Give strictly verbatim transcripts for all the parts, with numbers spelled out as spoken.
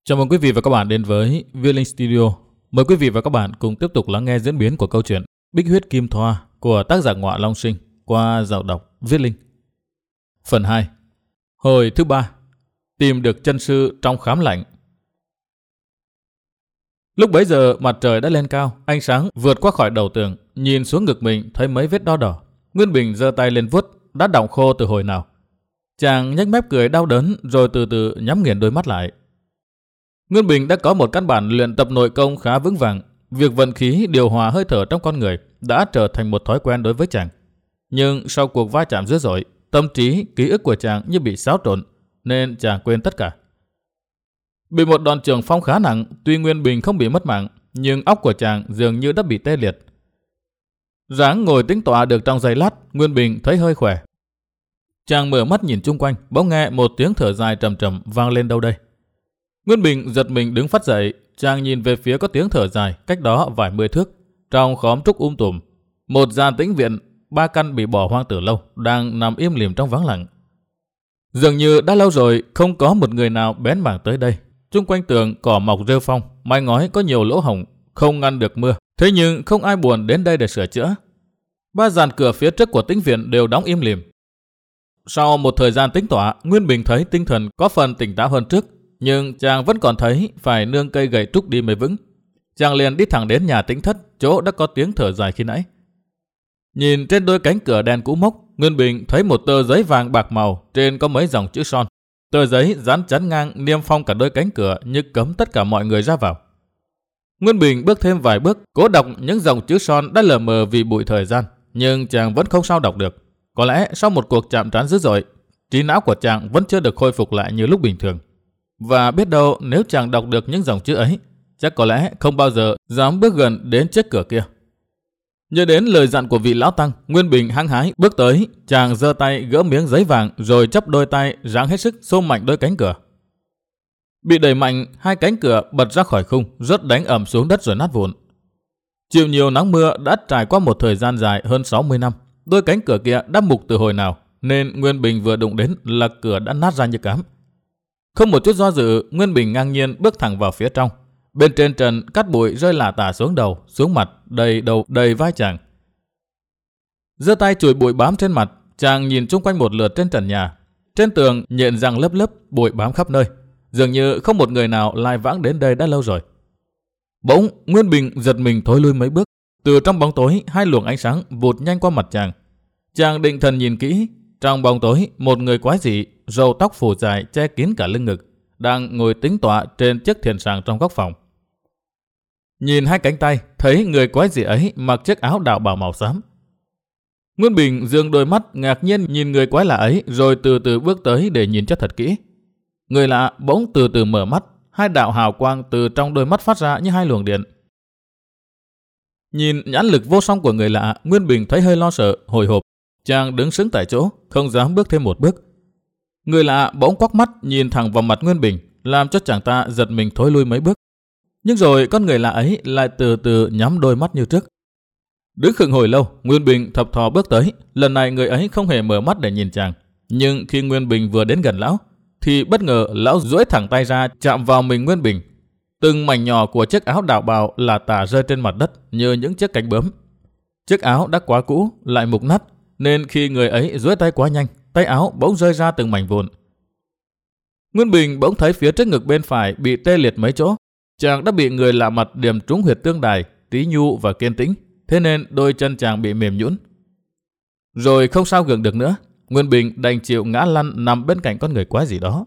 Chào mừng quý vị và các bạn đến với Viết Linh Studio. Mời quý vị và các bạn cùng tiếp tục lắng nghe diễn biến của câu chuyện Bích Huyết Kim Thoa của tác giả Ngọa Long Sinh qua giọng đọc Viết Linh. Phần hai. Hồi thứ ba. Tìm được chân sư trong khám lạnh. Lúc bấy giờ mặt trời đã lên cao, ánh sáng vượt qua khỏi đầu tường, nhìn xuống ngực mình thấy mấy vết đo đỏ. Nguyên Bình giơ tay lên vuốt, đã đọng khô từ hồi nào. Chàng nhếch mép cười đau đớn rồi từ từ nhắm nghiền đôi mắt lại. Nguyên Bình đã có một căn bản luyện tập nội công khá vững vàng. Việc vận khí điều hòa hơi thở trong con người đã trở thành một thói quen đối với chàng. Nhưng sau cuộc va chạm dữ dội, tâm trí, ký ức của chàng như bị xáo trộn, nên chàng quên tất cả. Bị một đòn trường phong khá nặng, tuy Nguyên Bình không bị mất mạng, nhưng óc của chàng dường như đã bị tê liệt. Ráng ngồi tĩnh tọa được trong giây lát, Nguyên Bình thấy hơi khỏe. Chàng mở mắt nhìn chung quanh, bỗng nghe một tiếng thở dài trầm trầm vang lên đâu đây. Nguyên Bình giật mình đứng phắt dậy, chàng nhìn về phía có tiếng thở dài, cách đó vài mươi thước, trong khóm trúc um tùm. Một gian tĩnh viện, ba căn bị bỏ hoang từ lâu, đang nằm im lìm trong vắng lặng. Dường như đã lâu rồi không có một người nào bén mảng tới đây. Chung quanh tường cỏ mọc rêu phong, mái ngói có nhiều lỗ hổng, không ngăn được mưa. Thế nhưng không ai buồn đến đây để sửa chữa. Ba dàn cửa phía trước của tĩnh viện đều đóng im lìm. Sau một thời gian tĩnh tọa, Nguyên Bình thấy tinh thần có phần tỉnh táo hơn trước. Nhưng chàng vẫn còn thấy phải nương cây gậy trúc đi mới vững. Chàng liền đi thẳng đến nhà tĩnh thất, chỗ đã có tiếng thở dài khi nãy. Nhìn trên đôi cánh cửa đen cũ mốc, Nguyên Bình thấy một tờ giấy vàng bạc màu, trên có mấy dòng chữ son. Tờ giấy dán chắn ngang niêm phong cả đôi cánh cửa như cấm tất cả mọi người ra vào. Nguyên Bình bước thêm vài bước, cố đọc những dòng chữ son đã lờ mờ vì bụi thời gian, nhưng chàng vẫn không sao đọc được. Có lẽ sau một cuộc chạm trán dữ dội, trí não của chàng vẫn chưa được khôi phục lại như lúc bình thường. Và biết đâu nếu chàng đọc được những dòng chữ ấy, chắc có lẽ không bao giờ dám bước gần đến chiếc cửa kia. Nhớ đến lời dặn của vị lão tăng, Nguyên Bình hăng hái bước tới, chàng giơ tay gỡ miếng giấy vàng rồi chắp đôi tay ráng hết sức xô mạnh đôi cánh cửa. Bị đẩy mạnh, hai cánh cửa bật ra khỏi khung, rớt đánh ầm xuống đất rồi nát vụn. Chịu nhiều nắng mưa đã trải qua một thời gian dài hơn sáu mươi năm, đôi cánh cửa kia đã mục từ hồi nào, nên Nguyên Bình vừa đụng đến là cửa đã nát ra như cám. Không một chút do dự, Nguyên Bình ngang nhiên bước thẳng vào phía trong. Bên trên trần cát bụi rơi lả tả xuống đầu, xuống mặt, đầy đầu, đầy vai chàng. Giơ tay chùi bụi bám trên mặt, chàng nhìn chung quanh một lượt trên trần nhà. Trên tường nhện răng lớp lớp, bụi bám khắp nơi. Dường như không một người nào lai vãng đến đây đã lâu rồi. Bỗng Nguyên Bình giật mình thối lui mấy bước. Từ trong bóng tối, hai luồng ánh sáng vụt nhanh qua mặt chàng. Chàng định thần nhìn kỹ. Trong bóng tối, một người quái dị, râu tóc phủ dài che kín cả lưng ngực, đang ngồi tĩnh tọa trên chiếc thiền sàng trong góc phòng. Nhìn hai cánh tay, thấy người quái dị ấy mặc chiếc áo đạo bào màu xám. Nguyên Bình dương đôi mắt ngạc nhiên nhìn người quái lạ ấy, rồi từ từ bước tới để nhìn cho thật kỹ. Người lạ bỗng từ từ mở mắt, hai đạo hào quang từ trong đôi mắt phát ra như hai luồng điện. Nhìn nhãn lực vô song của người lạ, Nguyên Bình thấy hơi lo sợ, hồi hộp. Chàng đứng sững tại chỗ, không dám bước thêm một bước. Người lạ bỗng quắc mắt nhìn thẳng vào mặt Nguyên Bình, làm cho chàng ta giật mình thối lui mấy bước. Nhưng rồi con người lạ ấy lại từ từ nhắm đôi mắt như trước. Đứng khựng hồi lâu, Nguyên Bình thập thò bước tới. Lần này người ấy không hề mở mắt để nhìn chàng. Nhưng khi Nguyên Bình vừa đến gần lão, thì bất ngờ lão duỗi thẳng tay ra chạm vào mình Nguyên Bình. Từng mảnh nhỏ của chiếc áo đạo bào là tả rơi trên mặt đất như những chiếc cánh bướm. Chiếc áo đã quá cũ, lại mục nát, nên khi người ấy duỗi tay quá nhanh, tay áo bỗng rơi ra từng mảnh vụn. Nguyên Bình bỗng thấy phía trước ngực bên phải bị tê liệt mấy chỗ. Chàng đã bị người lạ mặt điểm trúng huyệt tương đài, tí nhu và kiên tĩnh, thế nên đôi chân chàng bị mềm nhũn. Rồi không sao gượng được nữa, Nguyên Bình đành chịu ngã lăn nằm bên cạnh con người quái gì đó.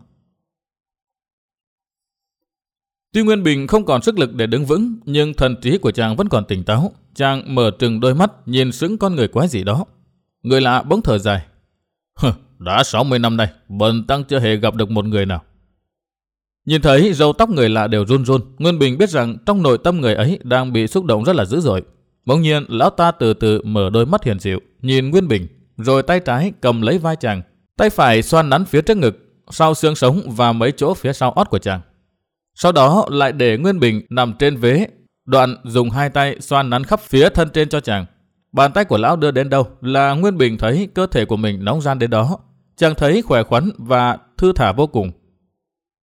Tuy Nguyên Bình không còn sức lực để đứng vững, nhưng thần trí của chàng vẫn còn tỉnh táo. Chàng mở trừng đôi mắt nhìn sững con người quái gì đó. Người lạ bỗng thở dài. Đã sáu mươi năm nay, bần tăng chưa hề gặp được một người nào. Nhìn thấy râu tóc người lạ đều run run, Nguyên Bình biết rằng trong nội tâm người ấy đang bị xúc động rất là dữ dội. Bỗng nhiên lão ta từ từ mở đôi mắt hiền dịu, nhìn Nguyên Bình, rồi tay trái cầm lấy vai chàng, tay phải xoa nắn phía trước ngực, sau xương sống và mấy chỗ phía sau ót của chàng. Sau đó lại để Nguyên Bình nằm trên vế, đoạn dùng hai tay xoa nắn khắp phía thân trên cho chàng. Bàn tay của lão đưa đến đâu là Nguyên Bình thấy cơ thể của mình nóng ran đến đó. Chàng thấy khỏe khoắn và thư thả vô cùng.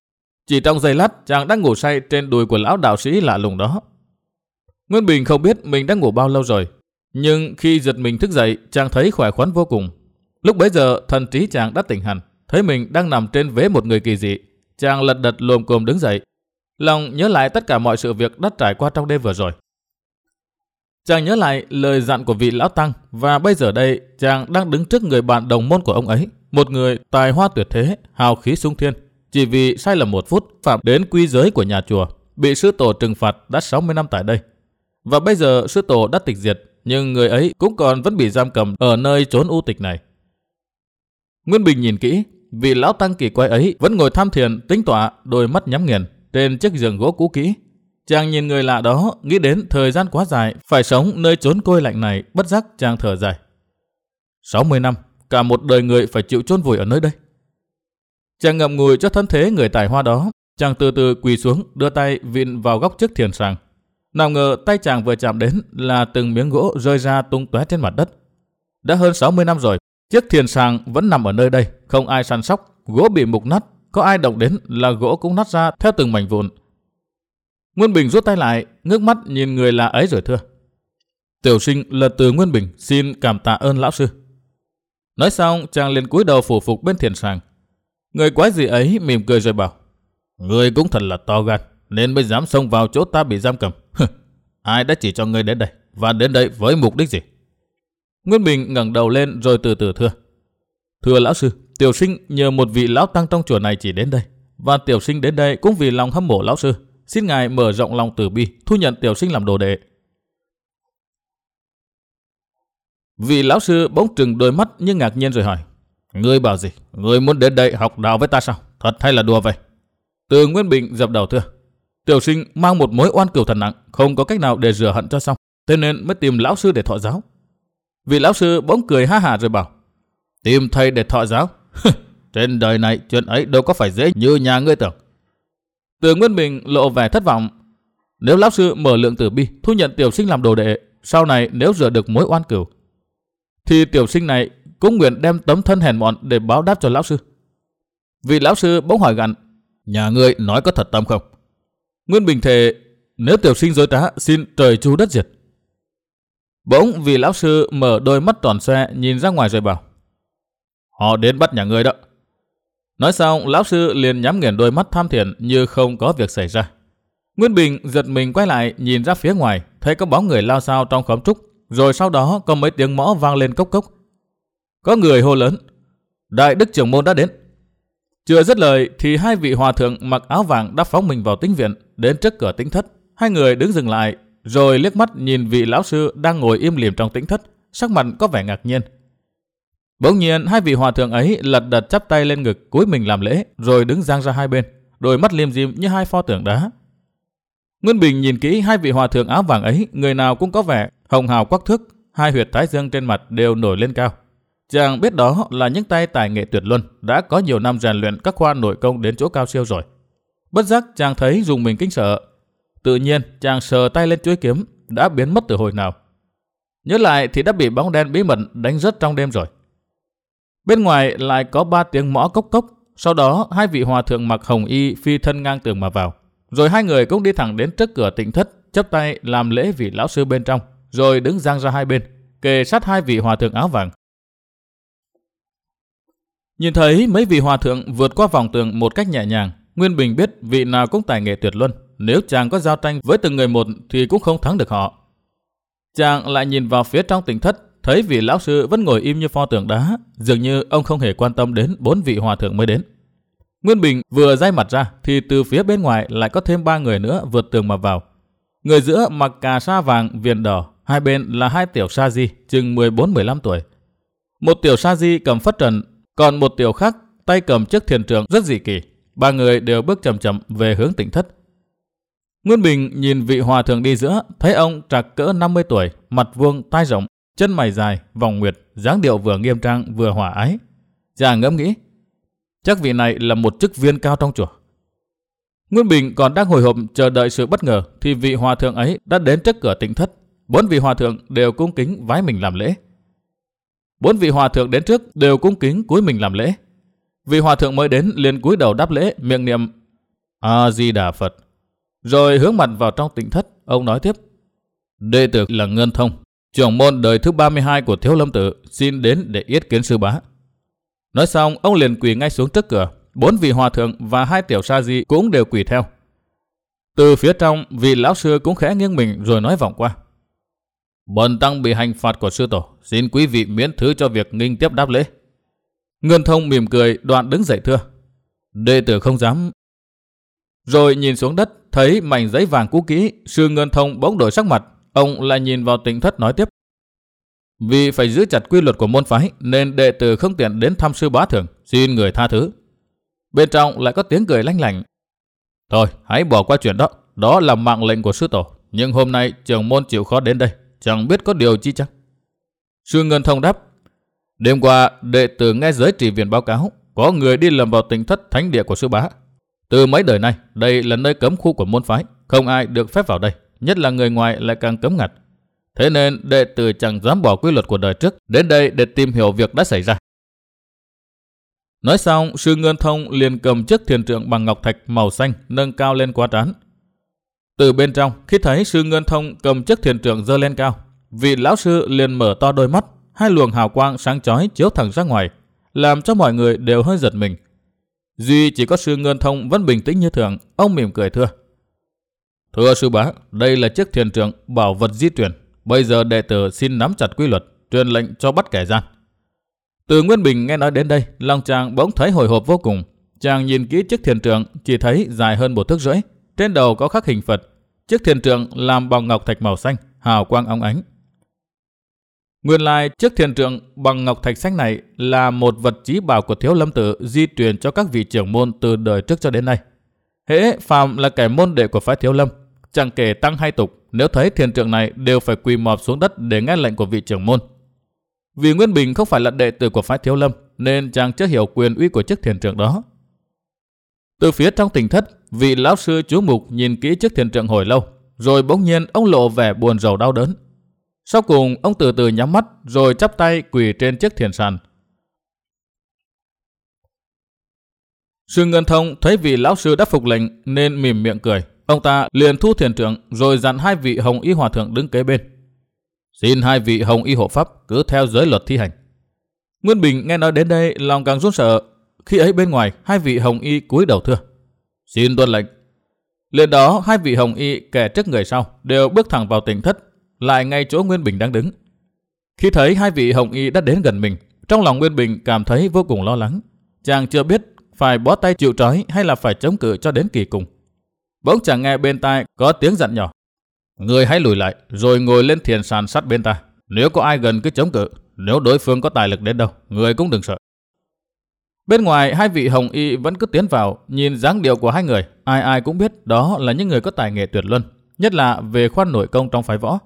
Chỉ trong giây lát, chàng đang ngủ say trên đùi của lão đạo sĩ lạ lùng đó. Nguyên Bình không biết mình đã ngủ bao lâu rồi, nhưng khi giật mình thức dậy, chàng thấy khỏe khoắn vô cùng. Lúc bấy giờ, thần trí chàng đã tỉnh hẳn, thấy mình đang nằm trên vế một người kỳ dị. Chàng lật đật lồm cồm đứng dậy, lòng nhớ lại tất cả mọi sự việc đã trải qua trong đêm vừa rồi. Chàng nhớ lại lời dặn của vị lão tăng, và bây giờ đây chàng đang đứng trước người bạn đồng môn của ông ấy, một người tài hoa tuyệt thế, hào khí sung thiên, chỉ vì sai lầm một phút phạm đến quy giới của nhà chùa, bị sư tổ trừng phạt đã sáu mươi năm tại đây. Và bây giờ sư tổ đã tịch diệt, nhưng người ấy cũng còn vẫn bị giam cầm ở nơi chốn u tịch này. Nguyên Bình nhìn kỹ, vị lão tăng kỳ quái ấy vẫn ngồi tham thiền tĩnh tọa, đôi mắt nhắm nghiền trên chiếc giường gỗ cũ kỹ. Chàng nhìn người lạ đó, nghĩ đến thời gian quá dài phải sống nơi chốn côi lạnh này, bất giác chàng thở dài. sáu mươi năm, cả một đời người phải chịu chôn vùi ở nơi đây. Chàng ngậm ngùi cho thân thế người tài hoa đó, chàng từ từ quỳ xuống, đưa tay vịn vào góc chiếc thiền sàng. Nào ngờ tay chàng vừa chạm đến là từng miếng gỗ rơi ra tung tóe trên mặt đất. Đã hơn sáu mươi năm rồi, chiếc thiền sàng vẫn nằm ở nơi đây, không ai săn sóc, gỗ bị mục nát, có ai động đến là gỗ cũng nát ra theo từng mảnh vụn. Nguyên Bình rút tay lại, ngước mắt nhìn người lạ ấy rồi thưa: Tiểu sinh là từ Nguyên Bình, xin cảm tạ ơn lão sư. Nói xong, chàng liền cúi đầu phủ phục bên thiền sàng. Người quái gì ấy mỉm cười rồi bảo: Ngươi cũng thật là to gan, nên mới dám xông vào chỗ ta bị giam cầm. Ai đã chỉ cho ngươi đến đây, và đến đây với mục đích gì? Nguyên Bình ngẩng đầu lên rồi từ từ thưa: Thưa lão sư, tiểu sinh nhờ một vị lão tăng trong chùa này chỉ đến đây, và tiểu sinh đến đây cũng vì lòng hâm mộ lão sư. Xin ngài mở rộng lòng từ bi, thu nhận tiểu sinh làm đồ đệ. Vị lão sư bỗng trừng đôi mắt như ngạc nhiên rồi hỏi: Ngươi bảo gì? Ngươi muốn đến đây học đạo với ta sao? Thật hay là đùa vậy? Từ Nguyên Bình dập đầu thưa: Tiểu sinh mang một mối oan cừu thật nặng, không có cách nào để rửa hận cho xong, thế nên mới tìm lão sư để thọ giáo. Vị lão sư bỗng cười ha hả rồi bảo: Tìm thầy để thọ giáo? Trên đời này chuyện ấy đâu có phải dễ như nhà ngươi tưởng. Từ Nguyên Bình lộ vẻ thất vọng. Nếu lão sư mở lượng từ bi, thu nhận tiểu sinh làm đồ đệ, sau này nếu rửa được mối oan cừu, thì tiểu sinh này cũng nguyện đem tấm thân hèn mọn để báo đáp cho lão sư. Vị lão sư bỗng hỏi gằn: Nhà ngươi nói có thật tâm không? Nguyên Bình thề: Nếu tiểu sinh dối trá, xin trời chu đất diệt. Bỗng vị lão sư mở đôi mắt tròn xoe nhìn ra ngoài rồi bảo: Họ đến bắt nhà ngươi đó. Nói xong, lão sư liền nhắm nghiền đôi mắt tham thiền như không có việc xảy ra. Nguyên Bình giật mình quay lại nhìn ra phía ngoài, thấy có bóng người lao xao trong khóm trúc, rồi sau đó có mấy tiếng mõ vang lên cốc cốc. Có người hô lớn: Đại đức trưởng môn đã đến. Chưa dứt lời thì hai vị hòa thượng mặc áo vàng đã phóng mình vào tĩnh viện, đến trước cửa tĩnh thất. Hai người đứng dừng lại, rồi liếc mắt nhìn vị lão sư đang ngồi im lìm trong tĩnh thất, sắc mặt có vẻ ngạc nhiên. Bỗng nhiên hai vị hòa thượng ấy lật đật chắp tay lên ngực cúi mình làm lễ, rồi đứng dang ra hai bên, đôi mắt liêm diêm như hai pho tượng đá. Nguyên Bình nhìn kỹ hai vị hòa thượng áo vàng ấy, người nào cũng có vẻ hồng hào quắc thước, hai huyệt thái dương trên mặt đều nổi lên cao. Chàng biết đó là những tay tài nghệ tuyệt luân, đã có nhiều năm rèn luyện các khoa nội công đến chỗ cao siêu rồi. Bất giác chàng thấy dùng mình kinh sợ. Tự nhiên chàng sờ tay lên chuôi kiếm đã biến mất từ hồi nào. Nhớ lại thì đã bị bóng đen bí mật đánh rớt trong đêm rồi. Bên ngoài lại có ba tiếng mõ cốc cốc. Sau đó hai vị hòa thượng mặc hồng y phi thân ngang tường mà vào. Rồi hai người cũng đi thẳng đến trước cửa tịnh thất, chắp tay làm lễ vị lão sư bên trong, rồi đứng dang ra hai bên, kề sát hai vị hòa thượng áo vàng. Nhìn thấy mấy vị hòa thượng vượt qua vòng tường một cách nhẹ nhàng, Nguyên Bình biết vị nào cũng tài nghệ tuyệt luân. Nếu chàng có giao tranh với từng người một thì cũng không thắng được họ. Chàng lại nhìn vào phía trong tịnh thất, thấy vị lão sư vẫn ngồi im như pho tượng đá, dường như ông không hề quan tâm đến bốn vị hòa thượng mới đến. Nguyên Bình vừa day mặt ra thì từ phía bên ngoài lại có thêm ba người nữa vượt tường mà vào. Người giữa mặc cà sa vàng viền đỏ, hai bên là hai tiểu sa di chừng mười bốn mười lăm tuổi. Một tiểu sa di cầm phất trần, còn một tiểu khác tay cầm chiếc thiền trượng rất dị kỳ. Ba người đều bước chậm chậm về hướng tịnh thất. Nguyên Bình nhìn vị hòa thượng đi giữa, thấy ông trạc cỡ năm mươi tuổi, mặt vuông, tai rộng, chân mày dài, vòng nguyệt, dáng điệu vừa nghiêm trang vừa hòa ái. Chàng ngẫm nghĩ, chắc vị này là một chức viên cao trong chùa. Nguyên Bình còn đang hồi hộp chờ đợi sự bất ngờ thì vị hòa thượng ấy đã đến trước cửa tịnh thất. Bốn vị hòa thượng đều cung kính vái mình làm lễ. Bốn vị hòa thượng đến trước đều cung kính cúi mình làm lễ. Vị hòa thượng mới đến liền cúi đầu đáp lễ, miệng niệm: A-di-đà Phật. Rồi hướng mặt vào trong tịnh thất, ông nói tiếp. Đệ tử là Ngân Thông, trưởng môn đời thứ ba mươi hai của Thiếu Lâm Tự, xin đến để yết kiến sư bá. Nói xong, ông liền quỳ ngay xuống trước cửa. Bốn vị hòa thượng và hai tiểu sa di cũng đều quỳ theo. Từ phía trong, vị lão sư cũng khẽ nghiêng mình rồi nói vọng qua. Bần tăng bị hành phạt của sư tổ, xin quý vị miễn thứ cho việc nghinh tiếp đáp lễ. Ngân Thông mỉm cười, đoạn đứng dậy thưa. Đệ tử không dám. Rồi nhìn xuống đất, thấy mảnh giấy vàng cũ kỹ, sư Ngân Thông bỗng đổi sắc mặt. Ông lại nhìn vào tịnh thất nói tiếp. Vì phải giữ chặt quy luật của môn phái nên đệ tử không tiện đến thăm sư bá thường, xin người tha thứ. Bên trong lại có tiếng cười lanh lảnh. Thôi, hãy bỏ qua chuyện đó, đó là mạng lệnh của sư tổ. Nhưng hôm nay trưởng môn chịu khó đến đây, chẳng biết có điều chi chắc. Sư Ngân Thông đáp. Đêm qua, đệ tử nghe giới trì viện báo cáo, có người đi lầm vào tịnh thất thánh địa của sư bá. Từ mấy đời nay, đây là nơi cấm khu của môn phái, không ai được phép vào đây, nhất là người ngoài lại càng cấm ngặt. Thế nên đệ tử chẳng dám bỏ quy luật của đời trước, đến đây để tìm hiểu việc đã xảy ra. Nói xong, sư Ngân Thông liền cầm chiếc thiền trượng bằng ngọc thạch màu xanh nâng cao lên quá trán. Từ bên trong, khi thấy sư Ngân Thông cầm chiếc thiền trượng giơ lên cao, vị lão sư liền mở to đôi mắt, hai luồng hào quang sáng chói chiếu thẳng ra ngoài, làm cho mọi người đều hơi giật mình. Duy chỉ có sư Ngân Thông vẫn bình tĩnh như thường, ông mỉm cười thưa. Thưa sư bá, đây là chiếc thiền trượng bảo vật di truyền. Bây giờ đệ tử xin nắm chặt quy luật, truyền lệnh cho bắt kẻ gian. Từ Nguyên Bình nghe nói đến đây, lòng chàng bỗng thấy hồi hộp vô cùng. Chàng nhìn kỹ chiếc thiền trượng, chỉ thấy dài hơn một thước rưỡi, trên đầu có khắc hình Phật. Chiếc thiền trượng làm bằng ngọc thạch màu xanh, hào quang óng ánh. Nguyên lai chiếc thiền trượng bằng ngọc thạch xanh này là một vật chí bảo của Thiếu Lâm Tự di truyền cho các vị trưởng môn từ đời trước cho đến nay. Hễ phàm là kẻ môn đệ của phái Thiếu Lâm, chẳng kể tăng hay tục, nếu thấy thiền trượng này đều phải quỳ mọp xuống đất để nghe lệnh của vị trưởng môn. Vì Nguyên Bình không phải là đệ tử của phái Thiếu Lâm nên chàng chưa hiểu quyền uy của chiếc thiền trượng đó. Từ phía trong tịnh thất, vị lão sư chú mục nhìn kỹ chiếc thiền trượng hồi lâu, rồi bỗng nhiên ông lộ vẻ buồn rầu đau đớn. Sau cùng ông từ từ nhắm mắt rồi chắp tay quỳ trên chiếc thiền sàn. Sư Ngân Thông thấy vị lão sư đã phục lệnh nên mỉm miệng cười. Ông ta liền thu thiền trượng rồi dặn hai vị hồng y hòa thượng đứng kế bên. Xin hai vị hồng y hộ pháp cứ theo giới luật thi hành. Nguyên Bình nghe nói đến đây lòng càng run sợ. Khi ấy bên ngoài hai vị hồng y cúi đầu thưa. Xin tuân lệnh. Liền đó hai vị hồng y kẻ trước người sau đều bước thẳng vào tịnh thất, lại ngay chỗ Nguyên Bình đang đứng. Khi thấy hai vị hồng y đã đến gần mình, trong lòng Nguyên Bình cảm thấy vô cùng lo lắng. Chàng chưa biết phải bó tay chịu trói hay là phải chống cự cho đến kỳ cùng. Bỗng chàng nghe bên tai có tiếng dặn nhỏ. Người hãy lùi lại rồi ngồi lên thiền sàn sát bên ta. Nếu có ai gần cứ chống cự, nếu đối phương có tài lực đến đâu, người cũng đừng sợ. Bên ngoài hai vị hồng y vẫn cứ tiến vào, nhìn dáng điệu của hai người, ai ai cũng biết đó là những người có tài nghệ tuyệt luân, nhất là về khoan nội công trong phái võ.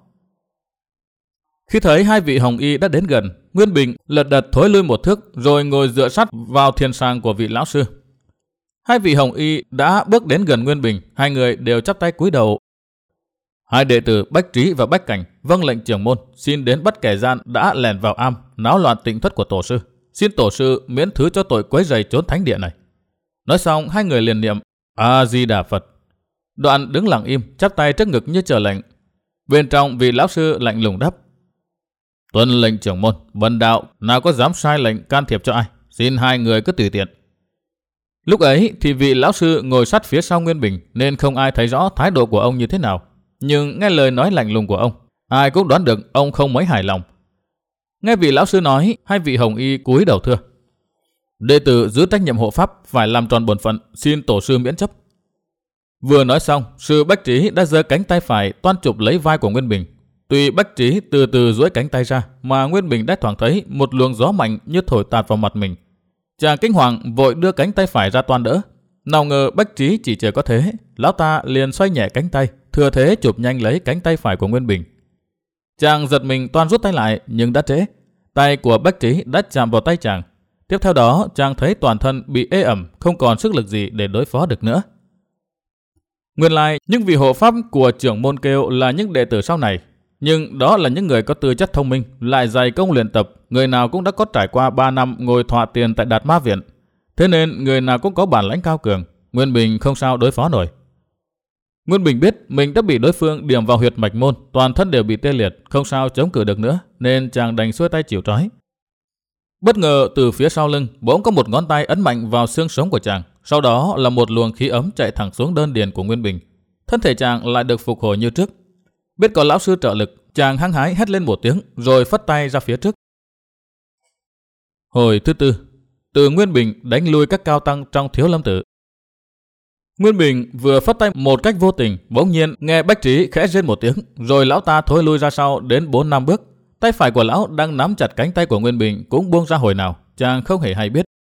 Khi thấy hai vị hồng y đã đến gần, Nguyên Bình lật đật thối lui một thước rồi ngồi dựa sát vào thiền sàn của vị lão sư. Hai vị hồng y đã bước đến gần Nguyên Bình, hai người đều chắp tay cúi đầu. Hai đệ tử Bách Trí và Bách Cảnh vâng lệnh trưởng môn xin đến bắt kẻ gian đã lẻn vào am náo loạn tịnh thất của tổ sư. Xin tổ sư miễn thứ cho tội quấy rầy trốn thánh địa này. Nói xong hai người liền niệm A-di-đà Phật. Đoạn đứng lặng im, chắp tay trước ngực như chờ lệnh. Bên trong vị lão sư lạnh lùng đáp. Tuân lệnh trưởng môn, bần đạo nào có dám sai lệnh can thiệp cho ai, xin hai người cứ tùy tiện. Lúc ấy thì vị lão sư ngồi sát phía sau Nguyên Bình nên không ai thấy rõ thái độ của ông như thế nào. Nhưng nghe lời nói lạnh lùng của ông, ai cũng đoán được ông không mấy hài lòng. Nghe vị lão sư nói, hai vị hồng y cúi đầu thưa. Đệ tử giữ trách nhiệm hộ pháp phải làm tròn bổn phận, xin tổ sư miễn chấp. Vừa nói xong, sư Bách Trí đã giơ cánh tay phải toan chụp lấy vai của Nguyên Bình. Tuy Bách Trí từ từ duỗi cánh tay ra, mà Nguyên Bình đã thoảng thấy một luồng gió mạnh như thổi tạt vào mặt mình. Chàng kinh hoàng vội đưa cánh tay phải ra toan đỡ. Nào ngờ Bách Trí chỉ chờ có thế, lão ta liền xoay nhẹ cánh tay, thừa thế chụp nhanh lấy cánh tay phải của Nguyên Bình. Chàng giật mình toan rút tay lại nhưng đã trễ. Tay của Bách Trí đã chạm vào tay chàng. Tiếp theo đó chàng thấy toàn thân bị ê ẩm, không còn sức lực gì để đối phó được nữa. Nguyên lai những vị hộ pháp của trưởng môn kêu là những đệ tử sau này, nhưng đó là những người có tư chất thông minh, lại dày công luyện tập, người nào cũng đã có trải qua ba năm ngồi thọa tiền tại Đạt Ma Viện. Thế nên người nào cũng có bản lãnh cao cường, Nguyên Bình không sao đối phó nổi. Nguyên Bình biết mình đã bị đối phương điểm vào huyệt mạch môn, toàn thân đều bị tê liệt, không sao chống cự được nữa, nên chàng đành xuôi tay chịu trói. Bất ngờ từ phía sau lưng bỗng có một ngón tay ấn mạnh vào xương sống của chàng, sau đó là một luồng khí ấm chạy thẳng xuống đơn điền của Nguyên Bình. Thân thể chàng lại được phục hồi như trước. Biết có lão sư trợ lực, chàng hăng hái hét lên một tiếng rồi phất tay ra phía trước. Hồi thứ tư, từ Nguyên Bình đánh lui các cao tăng trong Thiếu Lâm Tự. Nguyên Bình vừa phất tay một cách vô tình, bỗng nhiên nghe Bách Trí khẽ rên một tiếng, rồi lão ta thối lui ra sau đến bốn năm bước. Tay phải của lão đang nắm chặt cánh tay của Nguyên Bình cũng buông ra hồi nào, chàng không hề hay biết.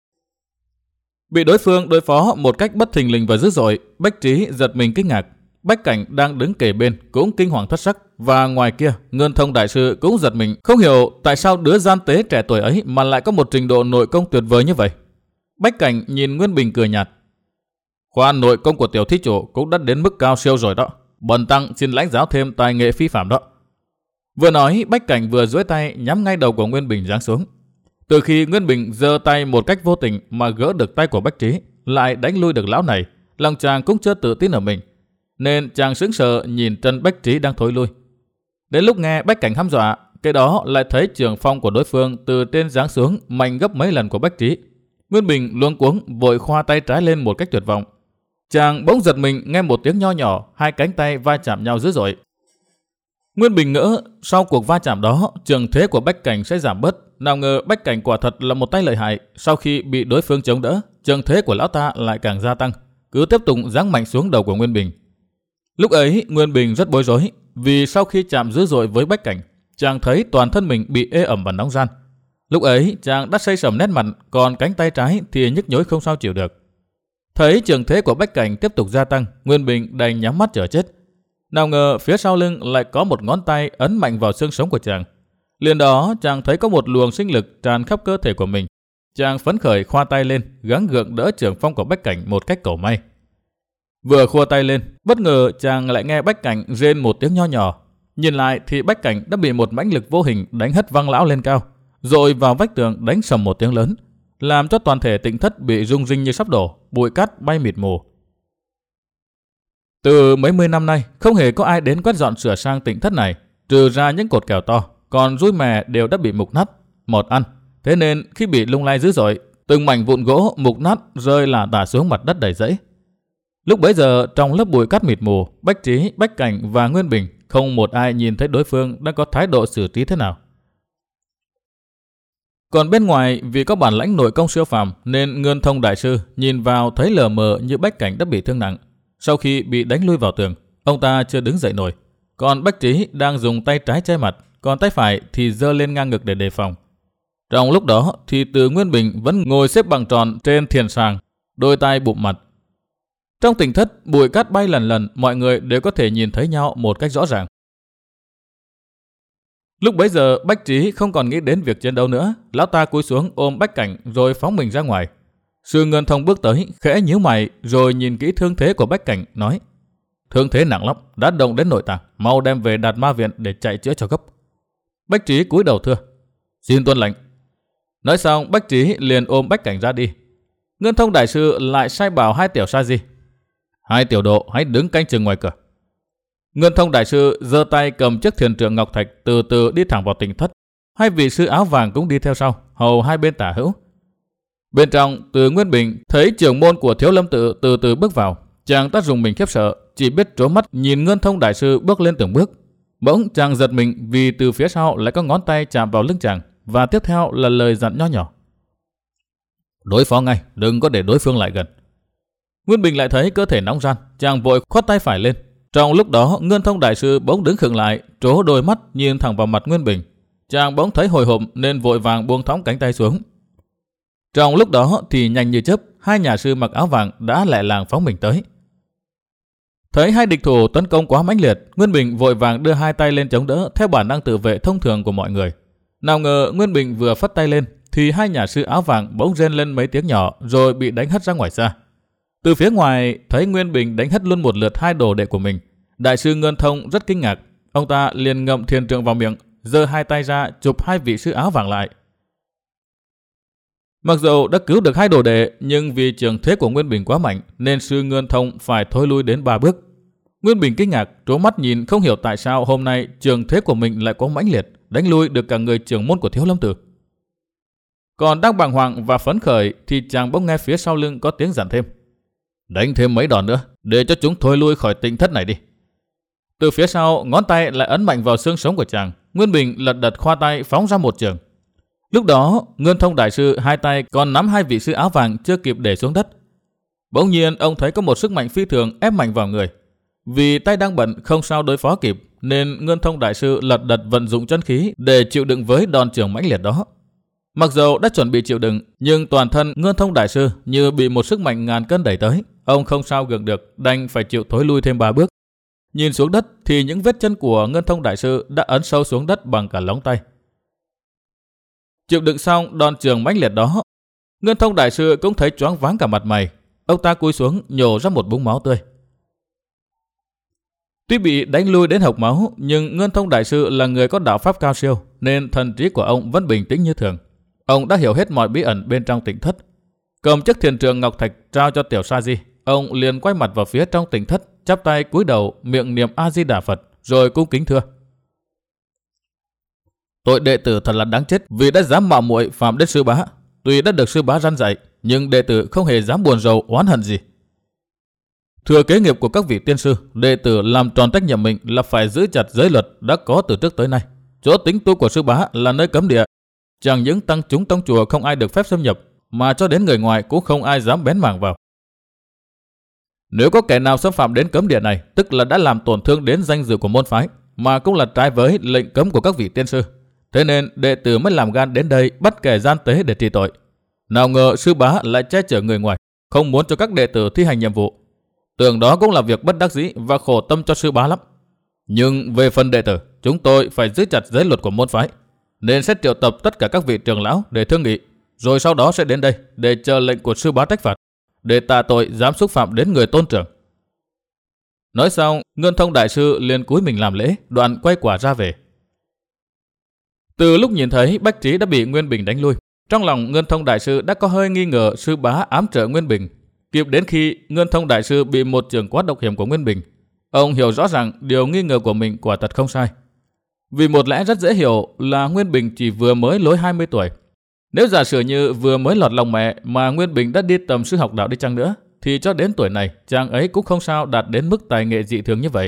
Bị đối phương đối phó một cách bất thình lình và dữ dội, Bách Trí giật mình kinh ngạc. Bách Cảnh đang đứng kề bên cũng kinh hoàng thất sắc, và ngoài kia Ngân Thông đại sư cũng giật mình, không hiểu tại sao đứa gian tế trẻ tuổi ấy mà lại có một trình độ nội công tuyệt vời như vậy. Bách Cảnh nhìn Nguyên Bình cười nhạt. Khoa nội công của tiểu thí chủ cũng đã đến mức cao siêu rồi đó, bần tăng xin lãnh giáo thêm tài nghệ phi phàm đó. Vừa nói, Bách Cảnh vừa duỗi tay nhắm ngay đầu của Nguyên Bình giáng xuống. Từ khi Nguyên Bình giơ tay một cách vô tình mà gỡ được tay của Bách Trí, lại đánh lui được lão này, lòng chàng cũng chưa tự tin ở mình, nên chàng sững sờ nhìn chân Bách Trí đang thối lui. Đến lúc nghe Bách Cảnh hăm dọa, cái đó lại thấy trường phong của đối phương từ trên giáng xuống mạnh gấp mấy lần của Bách Trí. Nguyên Bình luống cuống vội khoa tay trái lên một cách tuyệt vọng. Chàng bỗng giật mình nghe một tiếng nho nhỏ, hai cánh tay va chạm nhau dữ dội. Nguyên Bình ngỡ sau cuộc va chạm đó, trường thế của Bách Cảnh sẽ giảm bớt. Nào ngờ Bách Cảnh quả thật là một tay lợi hại. Sau khi bị đối phương chống đỡ, trường thế của lão ta lại càng gia tăng, cứ tiếp tục giáng mạnh xuống đầu của Nguyên Bình. Lúc ấy Nguyên Bình rất bối rối, vì sau khi chạm dữ dội với Bách Cảnh, chàng thấy toàn thân mình bị ê ẩm và nóng ran. Lúc ấy chàng đã xây sầm nét mặt, còn cánh tay trái thì nhức nhối không sao chịu được. Thấy trường thế của Bách Cảnh tiếp tục gia tăng, Nguyên Bình đành nhắm mắt chờ chết. Nào ngờ phía sau lưng lại có một ngón tay ấn mạnh vào xương sống của chàng. Liền đó chàng thấy có một luồng sinh lực tràn khắp cơ thể của mình. Chàng phấn khởi khoa tay lên, gắng gượng đỡ trường phong của Bách Cảnh một cách cầu may. Vừa khua tay lên, bất ngờ chàng lại nghe Bách Cảnh rên một tiếng nho nhỏ. Nhìn lại thì Bách Cảnh đã bị một mãnh lực vô hình đánh hất văng lão lên cao, rồi vào vách tường đánh sầm một tiếng lớn, làm cho toàn thể Tịnh Thất bị rung rinh như sắp đổ, bụi cát bay mịt mù. Từ mấy mươi năm nay, không hề có ai đến quét dọn sửa sang Tịnh Thất này, trừ ra những cột kèo to, còn dúi mè đều đã bị mục nát, một ăn. Thế nên khi bị lung lay dữ dội, từng mảnh vụn gỗ mục nát rơi lả tả xuống mặt đất đầy rẫy. Lúc bấy giờ, trong lớp bụi cát mịt mù, Bách Trí, Bách Cảnh và Nguyên Bình không một ai nhìn thấy đối phương đang có thái độ xử trí thế nào. Còn bên ngoài, vì có bản lãnh nội công siêu phàm nên Ngân Thông đại sư nhìn vào thấy lờ mờ như Bách Cảnh đã bị thương nặng. Sau khi bị đánh lui vào tường, ông ta chưa đứng dậy nổi. Còn Bách Trí đang dùng tay trái che mặt, còn tay phải thì giơ lên ngang ngực để đề phòng. Trong lúc đó thì Từ Nguyên Bình vẫn ngồi xếp bằng tròn trên thiền sàng, đôi tay bụm mặt. Trong Tịnh Thất, bụi cát bay lần lần, mọi người đều có thể nhìn thấy nhau một cách rõ ràng. Lúc bấy giờ Bách Trí không còn nghĩ đến việc chiến đấu nữa, lão ta cúi xuống ôm Bách Cảnh rồi phóng mình ra ngoài. Sư Ngân Thông bước tới, khẽ nhíu mày rồi nhìn kỹ thương thế của Bách Cảnh, nói: thương thế nặng lắm, đã động đến nội tạng, mau đem về Đạt Ma viện để chạy chữa cho gấp. Bách Trí cúi đầu thưa: xin tuân lệnh. Nói xong Bách Trí liền ôm Bách Cảnh ra đi. Ngân Thông đại sư lại sai bảo hai tiểu sa di: hai tiểu độ hãy đứng canh chừng ngoài cửa. Ngân Thông đại sư giơ tay cầm chiếc thiền trượng ngọc thạch từ từ đi thẳng vào Tịnh Thất. Hai vị sư áo vàng cũng đi theo sau, hầu hai bên tả hữu. Bên trong, Từ Nguyên Bình thấy trưởng môn của Thiếu Lâm Tự từ từ bước vào. Chàng ta dùng mình khiếp sợ, chỉ biết trố mắt nhìn Ngân Thông đại sư bước lên từng bước. Bỗng chàng giật mình vì từ phía sau lại có ngón tay chạm vào lưng chàng, và tiếp theo là lời dặn nho nhỏ: đối phó ngay, đừng có để đối phương lại gần. Nguyên Bình lại thấy cơ thể nóng ran, chàng vội khoát tay phải lên. Trong lúc đó, Ngân Thông đại sư bỗng đứng khựng lại, trố đôi mắt nhìn thẳng vào mặt Nguyên Bình. Chàng bỗng thấy hồi hộp nên vội vàng buông thõng cánh tay xuống. Trong lúc đó thì nhanh như chớp, hai nhà sư mặc áo vàng đã lẹ làng phóng mình tới. Thấy hai địch thủ tấn công quá mãnh liệt, Nguyên Bình vội vàng đưa hai tay lên chống đỡ theo bản năng tự vệ thông thường của mọi người. Nào ngờ Nguyên Bình vừa phất tay lên thì hai nhà sư áo vàng bỗng rên lên mấy tiếng nhỏ rồi bị đánh hất ra ngoài xa. Từ phía ngoài thấy Nguyên Bình đánh hất luôn một lượt hai đồ đệ của mình, đại sư Ngân Thông rất kinh ngạc. Ông ta liền ngậm thiền trượng vào miệng, giơ hai tay ra chụp hai vị sư áo vàng lại. Mặc dù đã cứu được hai đồ đệ, nhưng vì trường thế của Nguyên Bình quá mạnh nên sư Ngân Thông phải thối lui đến ba bước. Nguyên Bình kinh ngạc, trố mắt nhìn không hiểu tại sao hôm nay trường thế của mình lại có mãnh liệt, đánh lui được cả người trưởng môn của Thiếu Lâm Tự. Còn đang bàng hoàng và phấn khởi thì chàng bỗng nghe phía sau lưng có tiếng dặn thêm: đánh thêm mấy đòn nữa để cho chúng thối lui khỏi Tịnh thất này đi. Từ phía sau, ngón tay lại ấn mạnh vào xương sống của chàng. Nguyên Bình lật đật khoa tay phóng ra một trường. Lúc đó, Ngân Thông đại sư hai tay còn nắm hai vị sư áo vàng chưa kịp để xuống đất. Bỗng nhiên ông thấy có một sức mạnh phi thường ép mạnh vào người. Vì tay đang bận không sao đối phó kịp, nên Ngân Thông đại sư lật đật vận dụng chân khí để chịu đựng với đòn trường mãnh liệt đó. Mặc dù đã chuẩn bị chịu đựng, nhưng toàn thân Ngân Thông đại sư như bị một sức mạnh ngàn cân đẩy tới. Ông không sao gượng được, đành phải chịu thối lui thêm ba bước. Nhìn xuống đất thì những vết chân của Ngân Thông đại sư đã ấn sâu xuống đất bằng cả lóng tay. Chịu đựng xong đòn trường mãnh liệt đó, Ngân Thông đại sư cũng thấy choáng váng cả mặt mày. Ông ta cúi xuống nhổ ra một búng máu tươi. Tuy bị đánh lui đến hộc máu, nhưng Ngân Thông đại sư là người có đạo pháp cao siêu, nên thần trí của ông vẫn bình tĩnh như thường. Ông đã hiểu hết mọi bí ẩn bên trong Tịnh thất. Cầm chiếc thiền trường ngọc thạch trao cho Tiểu Sa Di, ông liền quay mặt vào phía trong Tịnh thất, chắp tay cúi đầu miệng niệm A Di Đà Phật, rồi cung kính thưa: tội đệ tử thật là đáng chết vì đã dám mạo muội phạm đến sư bá. Tuy đã được sư bá răn dạy, nhưng đệ tử không hề dám buồn rầu oán hận gì. Thừa kế nghiệp của các vị tiên sư, đệ tử làm tròn trách nhiệm mình là phải giữ chặt giới luật đã có từ trước tới nay. Chỗ tính tu của sư bá là nơi cấm địa, chẳng những tăng chúng trong chùa không ai được phép xâm nhập, mà cho đến người ngoài cũng không ai dám bén mảng vào. Nếu có kẻ nào xâm phạm đến cấm địa này, tức là đã làm tổn thương đến danh dự của môn phái, mà cũng là trái với lệnh cấm của các vị tiên sư. Thế nên đệ tử mới làm gan đến đây bắt kẻ gian tế để trị tội. Nào ngờ sư bá lại che chở người ngoài, không muốn cho các đệ tử thi hành nhiệm vụ. Tưởng đó cũng là việc bất đắc dĩ và khổ tâm cho sư bá lắm. Nhưng về phần đệ tử, chúng tôi phải giữ chặt giới luật của môn phái, nên sẽ triệu tập tất cả các vị trưởng lão để thương nghị, rồi sau đó sẽ đến đây để chờ lệnh của sư bá trách phạt, để tạ tội dám xúc phạm đến người tôn trưởng. Nói xong, Ngân Thông đại sư liền cúi mình làm lễ, đoạn quay quả ra về. Từ lúc nhìn thấy Bách Trí đã bị Nguyên Bình đánh lui, trong lòng Ngân Thông đại sư đã có hơi nghi ngờ sư bá ám trợ Nguyên Bình. Kịp đến khi Ngân Thông đại sư bị một trường quát độc hiểm của Nguyên Bình, ông hiểu rõ rằng điều nghi ngờ của mình quả thật không sai. Vì một lẽ rất dễ hiểu là Nguyên Bình chỉ vừa mới lối hai mươi tuổi. Nếu giả sử như vừa mới lọt lòng mẹ mà Nguyên Bình đã đi tầm sư học đạo đi chăng nữa, thì cho đến tuổi này chàng ấy cũng không sao đạt đến mức tài nghệ dị thường như vậy.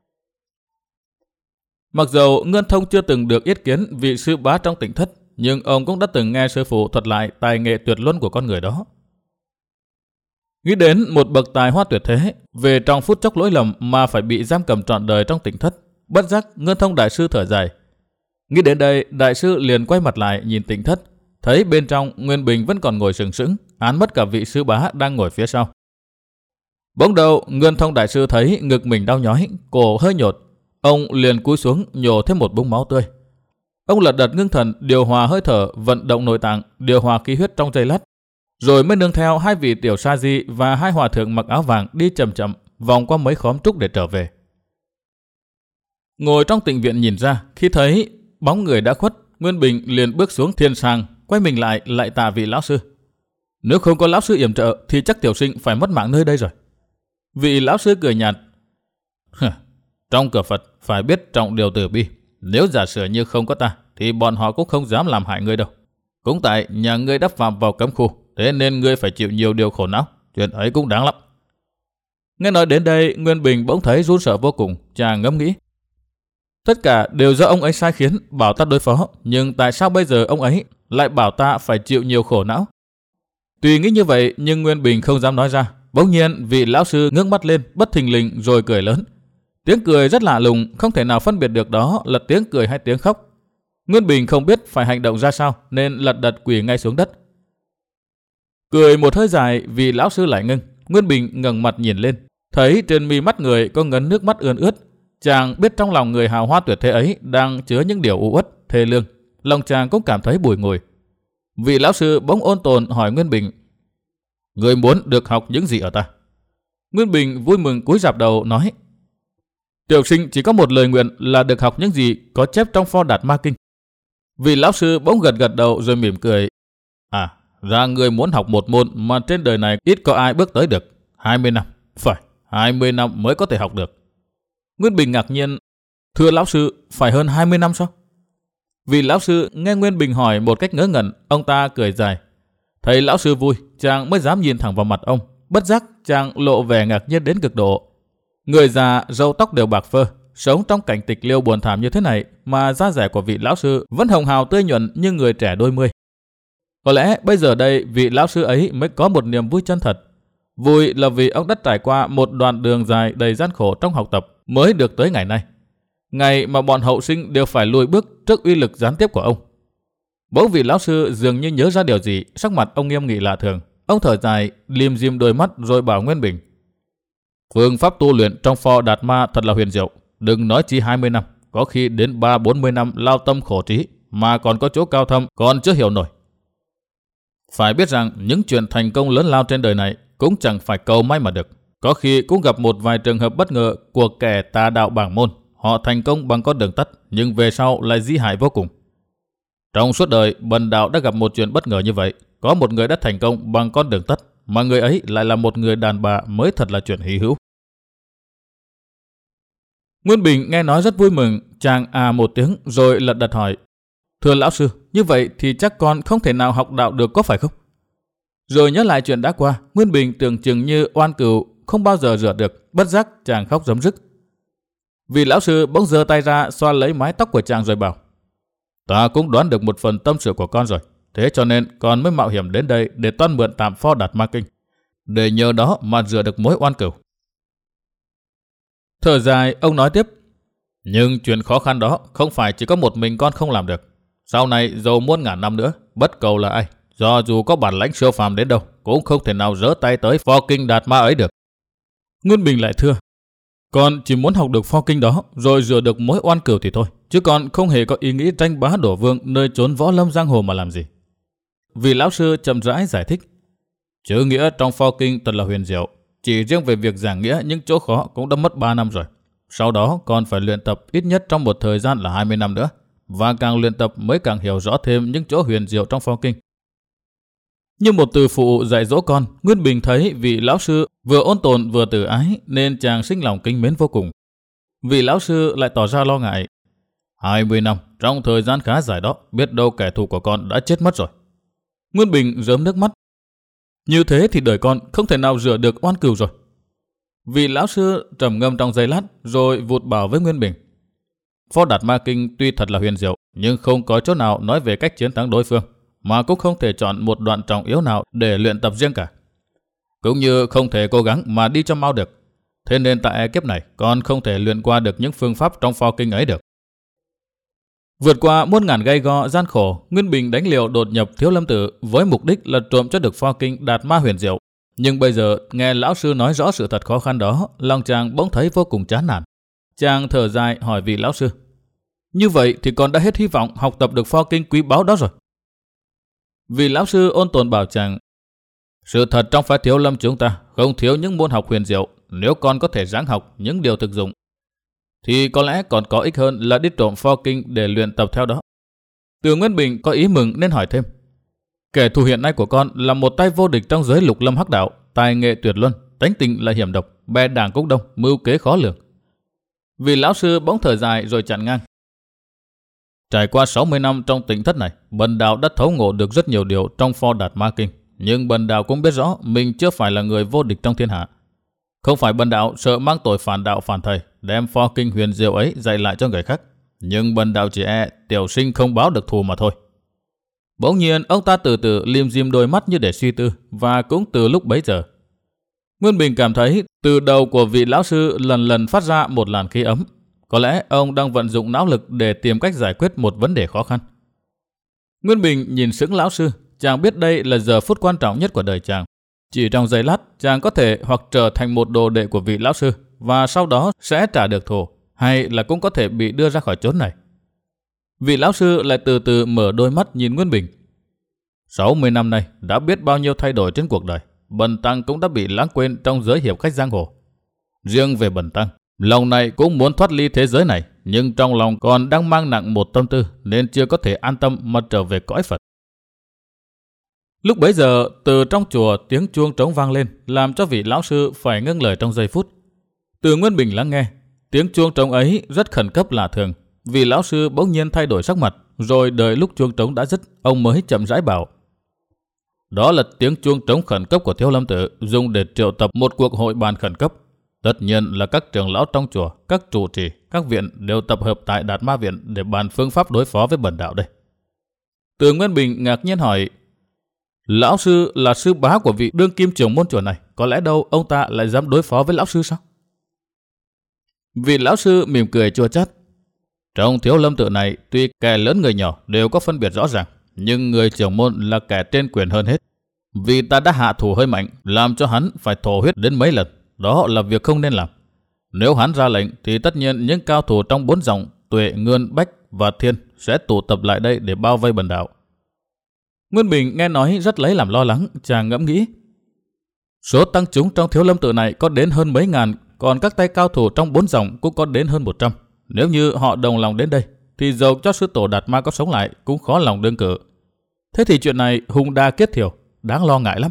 Mặc dù Ngân Thông chưa từng được yết kiến vị sư bá trong Tịnh thất, nhưng ông cũng đã từng nghe sư phụ thuật lại tài nghệ tuyệt luân của con người đó. Nghĩ đến một bậc tài hoa tuyệt thế, về trong phút chốc lỗi lầm mà phải bị giam cầm trọn đời trong Tịnh thất, bất giác Ngân Thông đại sư thở dài. Nghĩ đến đây, đại sư liền quay mặt lại nhìn Tịnh thất, thấy bên trong Nguyên Bình vẫn còn ngồi sừng sững, án mất cả vị sư bá đang ngồi phía sau. Bỗng đầu Ngân Thông đại sư thấy ngực mình đau nhói, cổ hơi nhột, ông liền cúi xuống nhổ thêm một búng máu tươi. Ông lật đật ngưng thần điều hòa hơi thở, vận động nội tạng, điều hòa khí huyết trong giây lát, rồi mới nương theo hai vị Tiểu Sa Di và hai hòa thượng mặc áo vàng đi chậm chậm vòng qua mấy khóm trúc để trở về. Ngồi trong tịnh viện nhìn ra, khi thấy bóng người đã khuất, Nguyên Bình liền bước xuống thiên sàng, quay mình lại lại tạ vị lão sư. Nếu không có lão sư yểm trợ thì chắc tiểu sinh phải mất mạng nơi đây rồi. Vị lão sư cười nhạt: trong cửa Phật phải biết trọng điều từ bi. Nếu giả sử như không có ta thì bọn họ cũng không dám làm hại ngươi đâu. Cũng tại nhà ngươi đã phạm vào cấm khu, thế nên ngươi phải chịu nhiều điều khổ não. Chuyện ấy cũng đáng lắm. Nghe nói đến đây, Nguyên Bình bỗng thấy run sợ vô cùng. Chàng ngẫm nghĩ, tất cả đều do ông ấy sai khiến bảo ta đối phó, nhưng tại sao bây giờ ông ấy lại bảo ta phải chịu nhiều khổ não? Tuy nghĩ như vậy nhưng Nguyên Bình không dám nói ra. Bỗng nhiên vị lão sư ngước mắt lên bất thình lình rồi cười lớn. Tiếng cười rất lạ lùng, không thể nào phân biệt được đó là tiếng cười hay tiếng khóc. Nguyên Bình không biết phải hành động ra sao nên lật đật quỳ ngay xuống đất. Cười một hơi dài, vị lão sư lại ngưng. Nguyên Bình ngẩng mặt nhìn lên, thấy trên mi mắt người có ngấn nước mắt ươn ướt. Chàng biết trong lòng người hào hoa tuyệt thế ấy đang chứa những điều u uất, thê lương. Lòng chàng cũng cảm thấy bùi ngùi. Vị lão sư bỗng ôn tồn hỏi Nguyên Bình: người muốn được học những gì ở ta? Nguyên Bình vui mừng cúi rạp đầu nói: tiểu sinh chỉ có một lời nguyện là được học những gì có chép trong Pho Đạt Ma Kinh. Vị lão sư bỗng gật gật đầu rồi mỉm cười: à, ra người muốn học một môn mà trên đời này ít có ai bước tới được. hai mươi năm, phải, hai mươi năm mới có thể học được. Nguyên Bình ngạc nhiên, thưa lão sư, phải hơn hai mươi năm sao? Vị lão sư nghe Nguyên Bình hỏi một cách ngớ ngẩn, ông ta cười dài. Thấy lão sư vui, chàng mới dám nhìn thẳng vào mặt ông. Bất giác chàng lộ vẻ ngạc nhiên đến cực độ. Người già râu tóc đều bạc phơ, sống trong cảnh tịch liêu buồn thảm như thế này mà da dẻ của vị lão sư vẫn hồng hào tươi nhuận như người trẻ đôi mươi. Có lẽ bây giờ đây vị lão sư ấy mới có một niềm vui chân thật. Vui là vì ông đã trải qua một đoạn đường dài đầy gian khổ trong học tập mới được tới ngày nay. Ngày mà bọn hậu sinh đều phải lùi bước trước uy lực gián tiếp của ông. Bỗng vị lão sư dường như nhớ ra điều gì, sắc mặt ông nghiêm nghị lạ thường. Ông thở dài, liêm diêm đôi mắt rồi bảo Nguyên Bình. Phương pháp tu luyện trong Pho Đạt Ma thật là huyền diệu. Đừng nói chỉ hai mươi năm, có khi đến ba bốn mươi năm lao tâm khổ trí mà còn có chỗ cao thâm còn chưa hiểu nổi. Phải biết rằng những chuyện thành công lớn lao trên đời này cũng chẳng phải cầu may mà được. Có khi cũng gặp một vài trường hợp bất ngờ của kẻ tà đạo bảng môn. Họ thành công bằng con đường tắt nhưng về sau lại di hại vô cùng. Trong suốt đời, bần đạo đã gặp một chuyện bất ngờ như vậy. Có một người đã thành công bằng con đường tắt mà người ấy lại là một người đàn bà mới thật là chuyện hy hữu. Nguyên Bình nghe nói rất vui mừng, chàng à một tiếng rồi lật đật hỏi. Thưa lão sư, như vậy thì chắc con không thể nào học đạo được có phải không? Rồi nhớ lại chuyện đã qua, Nguyên Bình tưởng chừng như oan cừu không bao giờ rửa được, bất giác chàng khóc rấm rứt. Vì lão sư bỗng giơ tay ra xoa lấy mái tóc của chàng rồi bảo. Ta cũng đoán được một phần tâm sự của con rồi, thế cho nên con mới mạo hiểm đến đây để toan mượn tạm Pho Đạt Ma Kinh, để nhờ đó mà rửa được mối oan cừu. Thở dài, ông nói tiếp. Nhưng chuyện khó khăn đó không phải chỉ có một mình con không làm được. Sau này dầu muôn ngàn năm nữa, bất cầu là ai, do dù có bản lãnh siêu phàm đến đâu, cũng không thể nào rỡ tay tới Pho Kinh Đạt Ma ấy được. Nguyên Bình lại thưa. Con chỉ muốn học được Pho Kinh đó, rồi rửa được mối oan cừu thì thôi, chứ con không hề có ý nghĩ tranh bá đổ vương nơi chốn võ lâm giang hồ mà làm gì. Vị lão sư chậm rãi giải thích. Chữ nghĩa trong Pho Kinh thật là huyền diệu. Chỉ riêng về việc giảng nghĩa những chỗ khó cũng đã mất ba năm rồi. Sau đó còn phải luyện tập ít nhất trong một thời gian là hai mươi năm nữa. Và càng luyện tập mới càng hiểu rõ thêm những chỗ huyền diệu trong Pho Kinh. Như một từ phụ dạy dỗ con, Nguyên Bình thấy vị lão sư vừa ôn tồn vừa từ ái nên chàng sinh lòng kính mến vô cùng. Vị lão sư lại tỏ ra lo ngại. hai mươi năm, trong thời gian khá dài đó, biết đâu kẻ thù của con đã chết mất rồi. Nguyên Bình rớm nước mắt. Như thế thì đời con không thể nào rửa được oan cừu rồi. Vị lão sư trầm ngâm trong giây lát rồi vụt bảo với Nguyên Bình. Pho Đạt Ma Kinh tuy thật là huyền diệu, nhưng không có chỗ nào nói về cách chiến thắng đối phương, mà cũng không thể chọn một đoạn trọng yếu nào để luyện tập riêng cả. Cũng như không thể cố gắng mà đi cho mau được. Thế nên tại kiếp này, con không thể luyện qua được những phương pháp trong Pho Kinh ấy được. Vượt qua muôn ngàn gay go gian khổ, Nguyên Bình đánh liều đột nhập Thiếu Lâm Tự với mục đích là trộm cho được Pho Kinh Đạt Ma huyền diệu. Nhưng bây giờ nghe lão sư nói rõ sự thật khó khăn đó, lòng chàng bỗng thấy vô cùng chán nản. Chàng thở dài hỏi vị lão sư. Như vậy thì con đã hết hy vọng học tập được Pho Kinh quý báu đó rồi. Vị lão sư ôn tồn bảo chàng. Sự thật trong phái Thiếu Lâm chúng ta không thiếu những môn học huyền diệu. Nếu con có thể ráng học những điều thực dụng, thì có lẽ còn có ích hơn là đi trộm Pho Kinh để luyện tập theo đó. Từ Nguyên Bình có ý mừng nên hỏi thêm. Kẻ thù hiện nay của con là một tay vô địch trong giới lục lâm hắc đạo, tài nghệ tuyệt luân, tánh tình là hiểm độc, bè đảng cũng đông, mưu kế khó lường. Vị lão sư bỗng thở dài rồi chặn ngang. Trải qua sáu mươi năm trong tỉnh thất này, bần đạo đã thấu ngộ được rất nhiều điều trong Pho Đạt Ma Kinh, nhưng bần đạo cũng biết rõ mình chưa phải là người vô địch trong thiên hạ. Không phải bần đạo sợ mang tội phản đạo phản thầy, đem Pho Kinh huyền diệu ấy dạy lại cho người khác, nhưng bần đạo chỉ e tiểu sinh không báo được thù mà thôi. Bỗng nhiên ông ta từ từ liêm diêm đôi mắt như để suy tư, và cũng từ lúc bấy giờ, Nguyên Bình cảm thấy từ đầu của vị lão sư lần lần phát ra một làn khí ấm. Có lẽ ông đang vận dụng não lực để tìm cách giải quyết một vấn đề khó khăn. Nguyên Bình nhìn sững lão sư, chàng biết đây là giờ phút quan trọng nhất của đời chàng. Chỉ trong giây lát, chàng có thể hoặc trở thành một đồ đệ của vị lão sư và sau đó sẽ trả được thù, hay là cũng có thể bị đưa ra khỏi chốn này. Vị lão sư lại từ từ mở đôi mắt nhìn Nguyên Bình. sáu mươi năm nay đã biết bao nhiêu thay đổi trên cuộc đời, bần tăng cũng đã bị lãng quên trong giới hiệp khách giang hồ. Riêng về bần tăng, lòng này cũng muốn thoát ly thế giới này, nhưng trong lòng còn đang mang nặng một tâm tư nên chưa có thể an tâm mà trở về cõi Phật. Lúc bấy giờ, từ trong chùa tiếng chuông trống vang lên, làm cho vị lão sư phải ngưng lời trong giây phút. Từ Nguyên Bình lắng nghe, tiếng chuông trống ấy rất khẩn cấp lạ thường. Vị lão sư bỗng nhiên thay đổi sắc mặt, rồi đợi lúc chuông trống đã dứt, ông mới chậm rãi bảo: đó là tiếng chuông trống khẩn cấp của Thiếu Lâm Tự, dùng để triệu tập một cuộc hội bàn khẩn cấp. Tất nhiên là các trưởng lão trong chùa, các trụ trì, các viện đều tập hợp tại Đạt Ma Viện để bàn phương pháp đối phó với bần đạo đây. Từ Nguyên Bình ngạc nhiên hỏi: lão sư là sư bá của vị đương kim trưởng môn chùa này, có lẽ đâu ông ta lại dám đối phó với lão sư sao? Vị lão sư mỉm cười chua chát: trong Thiếu Lâm Tự này, tuy kẻ lớn người nhỏ đều có phân biệt rõ ràng, nhưng người trưởng môn là kẻ trên quyền hơn hết. Vì ta đã hạ thủ hơi mạnh, làm cho hắn phải thổ huyết đến mấy lần. Đó là việc không nên làm. Nếu hắn ra lệnh thì tất nhiên những cao thủ trong bốn dòng Tuệ, Ngươn, Bách và Thiên sẽ tụ tập lại đây để bao vây bần đạo. Nguyên Bình nghe nói rất lấy làm lo lắng, chàng ngẫm nghĩ: số tăng chúng trong Thiếu Lâm Tự này có đến hơn mấy ngàn, còn các tay cao thủ trong bốn dòng cũng có đến hơn một trăm. Nếu như họ đồng lòng đến đây, thì dầu cho sư tổ Đạt Ma có sống lại cũng khó lòng đương cự. Thế thì chuyện này hung đa kiết thiểu, đáng lo ngại lắm.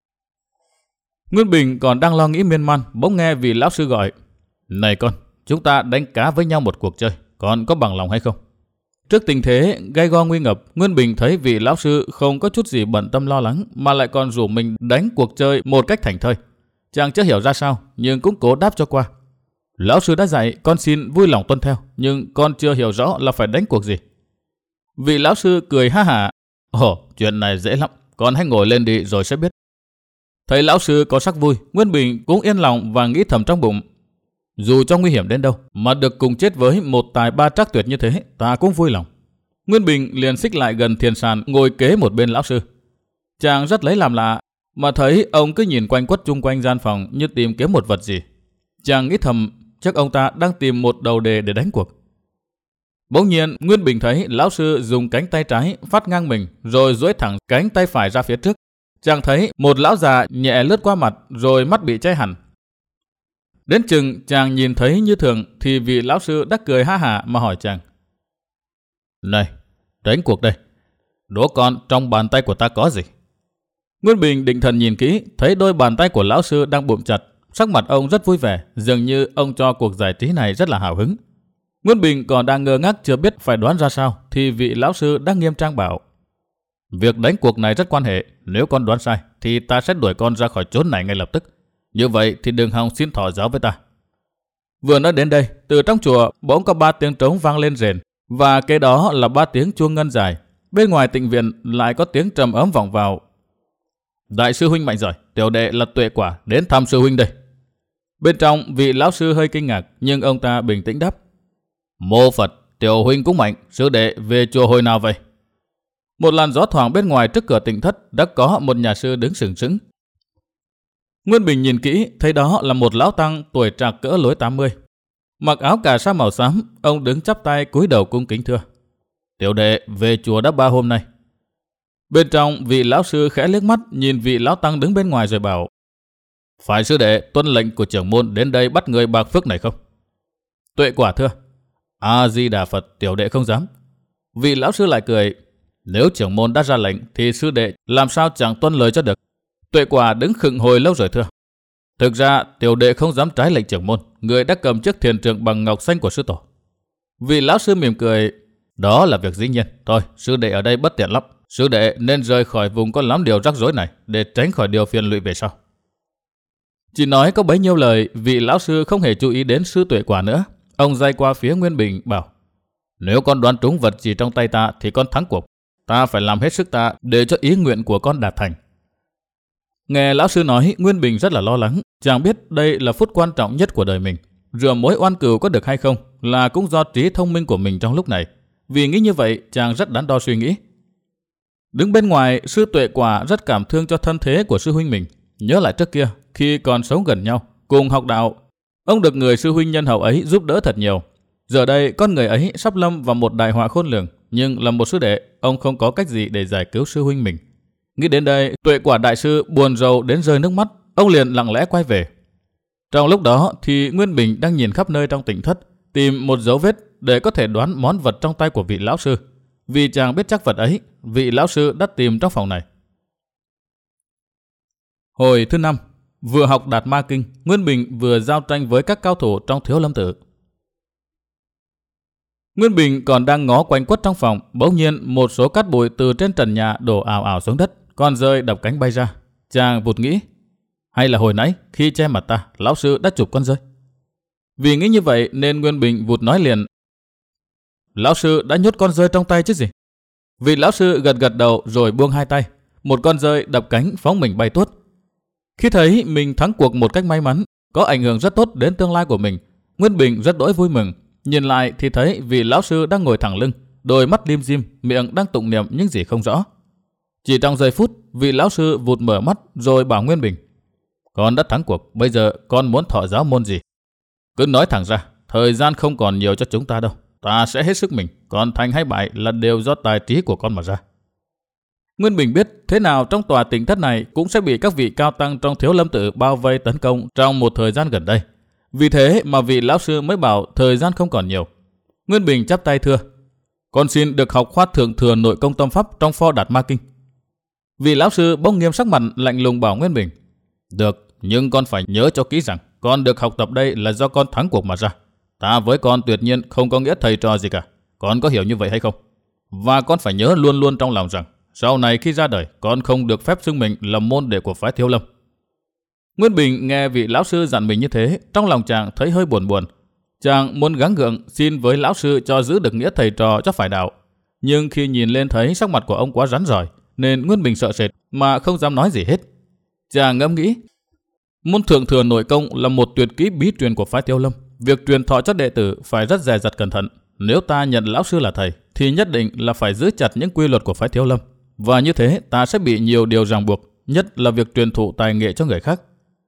Nguyên Bình còn đang lo nghĩ miên man, bỗng nghe vị lão sư gọi: này con, chúng ta đánh cá với nhau một cuộc chơi, con có bằng lòng hay không? Trước tình thế gay go nguy ngập, Nguyên Bình thấy vị lão sư không có chút gì bận tâm lo lắng, mà lại còn rủ mình đánh cuộc chơi một cách thảnh thơi. Chàng chưa hiểu ra sao, nhưng cũng cố đáp cho qua: lão sư đã dạy, con xin vui lòng tuân theo, nhưng con chưa hiểu rõ là phải đánh cuộc gì. Vị lão sư cười ha hả: ồ, chuyện này dễ lắm, con hãy ngồi lên đi rồi sẽ biết. Thấy lão sư có sắc vui, Nguyên Bình cũng yên lòng và nghĩ thầm trong bụng: dù cho nguy hiểm đến đâu, mà được cùng chết với một tài ba trắc tuyệt như thế, ta cũng vui lòng. Nguyên Bình liền xích lại gần thiền sàn, ngồi kế một bên lão sư. Chàng rất lấy làm lạ, mà thấy ông cứ nhìn quanh quất chung quanh gian phòng như tìm kiếm một vật gì. Chàng nghĩ thầm, chắc ông ta đang tìm một đầu đề để đánh cuộc. Bỗng nhiên, Nguyên Bình thấy lão sư dùng cánh tay trái phát ngang mình, rồi duỗi thẳng cánh tay phải ra phía trước. Chàng thấy một lão già nhẹ lướt qua mặt, rồi mắt bị cháy hẳn. Đến chừng chàng nhìn thấy như thường, thì vị lão sư đã cười ha hả mà hỏi chàng: này, đánh cuộc đây, đố con trong bàn tay của ta có gì? Nguyên Bình định thần nhìn kỹ, thấy đôi bàn tay của lão sư đang bụm chặt. Sắc mặt ông rất vui vẻ, dường như ông cho cuộc giải trí này rất là hào hứng. Nguyên Bình còn đang ngơ ngác chưa biết phải đoán ra sao, thì vị lão sư đã nghiêm trang bảo: việc đánh cuộc này rất quan hệ, nếu con đoán sai thì ta sẽ đuổi con ra khỏi chốn này ngay lập tức. Như vậy thì đừng hòng xin thọ giáo với ta. Vừa nói đến đây, từ trong chùa bỗng có ba tiếng trống vang lên rền, và kế đó là ba tiếng chuông ngân dài. Bên ngoài tịnh viện lại có tiếng trầm ấm vọng vào: đại sư huynh mạnh giỏi, tiểu đệ là Tuệ Quả đến thăm sư huynh đây. Bên trong, vị lão sư hơi kinh ngạc, nhưng ông ta bình tĩnh đáp: mô Phật, tiểu huynh cũng mạnh, sư đệ về chùa hồi nào vậy? Một làn gió thoảng bên ngoài trước cửa tịnh thất đã có một nhà sư đứng sừng sững. Nguyên Bình nhìn kỹ, thấy đó là một lão tăng tuổi trạc cỡ lối tám mươi. Mặc áo cà sa màu xám, ông đứng chắp tay cúi đầu cung kính thưa: tiểu đệ về chùa đã ba hôm nay. Bên trong, vị lão sư khẽ liếc mắt nhìn vị lão tăng đứng bên ngoài rồi bảo: phải sư đệ tuân lệnh của trưởng môn đến đây bắt người bạc phước này không? Tuệ Quả thưa: A Di Đà Phật, tiểu đệ không dám. Vị lão sư lại cười: nếu trưởng môn đã ra lệnh thì sư đệ làm sao chẳng tuân lời cho được. Tuệ Quả đứng khựng hồi lâu rồi thưa: thực ra tiểu đệ không dám trái lệnh trưởng môn, người đã cầm chiếc thiền trượng bằng ngọc xanh của sư tổ. Vị lão sư mỉm cười: đó là việc dĩ nhiên. Thôi, sư đệ ở đây bất tiện lắm, sư đệ nên rời khỏi vùng có lắm điều rắc rối này để tránh khỏi điều phiền lụy về sau. Chỉ nói có bấy nhiêu lời, vị lão sư không hề chú ý đến sư Tuệ Quả nữa. Ông day qua phía Nguyên Bình bảo: nếu con đoán trúng vật gì trong tay ta thì con thắng cuộc. Ta phải làm hết sức ta để cho ý nguyện của con đạt thành. Nghe lão sư nói, Nguyên Bình rất là lo lắng. Chàng biết đây là phút quan trọng nhất của đời mình. Rửa mối oan cừu có được hay không là cũng do trí thông minh của mình trong lúc này. Vì nghĩ như vậy, chàng rất đắn đo suy nghĩ. Đứng bên ngoài, sư Tuệ Quả rất cảm thương cho thân thế của sư huynh mình. Nhớ lại trước kia, khi còn sống gần nhau, cùng học đạo, ông được người sư huynh nhân hậu ấy giúp đỡ thật nhiều. Giờ đây, con người ấy sắp lâm vào một đại họa khôn lường, nhưng là một sư đệ, ông không có cách gì để giải cứu sư huynh mình. Nghĩ đến đây, Tuệ Quả đại sư buồn rầu đến rơi nước mắt, ông liền lặng lẽ quay về. Trong lúc đó thì Nguyên Bình đang nhìn khắp nơi trong tịnh thất, tìm một dấu vết để có thể đoán món vật trong tay của vị lão sư. Vì chàng biết chắc vật ấy, vị lão sư đã tìm trong phòng này. Hồi thứ năm, vừa học Đạt Ma Kinh, Nguyên Bình vừa giao tranh với các cao thủ trong Thiếu Lâm Tự. Nguyên Bình còn đang ngó quanh quất trong phòng, bỗng nhiên một số cát bụi từ trên trần nhà đổ ào ào xuống đất, con rơi đập cánh bay ra. Chàng vụt nghĩ, hay là hồi nãy khi che mặt ta, lão sư đã chụp con rơi. Vì nghĩ như vậy nên Nguyên Bình vụt nói liền, lão sư đã nhốt con rơi trong tay chứ gì. Vị lão sư gật gật đầu rồi buông hai tay, một con rơi đập cánh phóng mình bay tuốt. Khi thấy mình thắng cuộc một cách may mắn, có ảnh hưởng rất tốt đến tương lai của mình, Nguyên Bình rất đỗi vui mừng. Nhìn lại thì thấy vị lão sư đang ngồi thẳng lưng, đôi mắt lim dim, miệng đang tụng niệm những gì không rõ. Chỉ trong giây phút, vị lão sư vụt mở mắt rồi bảo Nguyên Bình, con đã thắng cuộc, bây giờ con muốn thọ giáo môn gì? Cứ nói thẳng ra, thời gian không còn nhiều cho chúng ta đâu. Ta sẽ hết sức mình, còn thành hay bại là đều do tài trí của con mà ra. Nguyên Bình biết thế nào trong tòa tỉnh thất này cũng sẽ bị các vị cao tăng trong Thiếu Lâm Tự bao vây tấn công trong một thời gian gần đây. Vì thế mà vị lão sư mới bảo thời gian không còn nhiều. Nguyên Bình chắp tay thưa, con xin được học khoa thượng thừa nội công tâm pháp trong pho Đạt Ma Kinh. Vị lão sư bỗng nghiêm sắc mặt lạnh lùng bảo Nguyên Bình, được, nhưng con phải nhớ cho kỹ rằng con được học tập đây là do con thắng cuộc mà ra. Ta với con tuyệt nhiên không có nghĩa thầy trò gì cả. Con có hiểu như vậy hay không? Và con phải nhớ luôn luôn trong lòng rằng sau này khi ra đời, con không được phép xưng mình là môn đệ của phái Thiếu Lâm. Nguyên Bình nghe vị lão sư dặn mình như thế, trong lòng chàng thấy hơi buồn buồn. Chàng muốn gắng gượng xin với lão sư cho giữ được nghĩa thầy trò cho phải đạo. Nhưng khi nhìn lên thấy sắc mặt của ông quá rắn rỏi, nên Nguyên Bình sợ sệt mà không dám nói gì hết. Chàng ngẫm nghĩ, môn thượng thừa nội công là một tuyệt kỹ bí truyền của phái Thiếu Lâm. Việc truyền thọ cho đệ tử phải rất dè dặt cẩn thận. Nếu ta nhận lão sư là thầy, thì nhất định là phải giữ chặt những quy luật của phái Thiếu Lâm. Và như thế ta sẽ bị nhiều điều ràng buộc, nhất là việc truyền thụ tài nghệ cho người khác.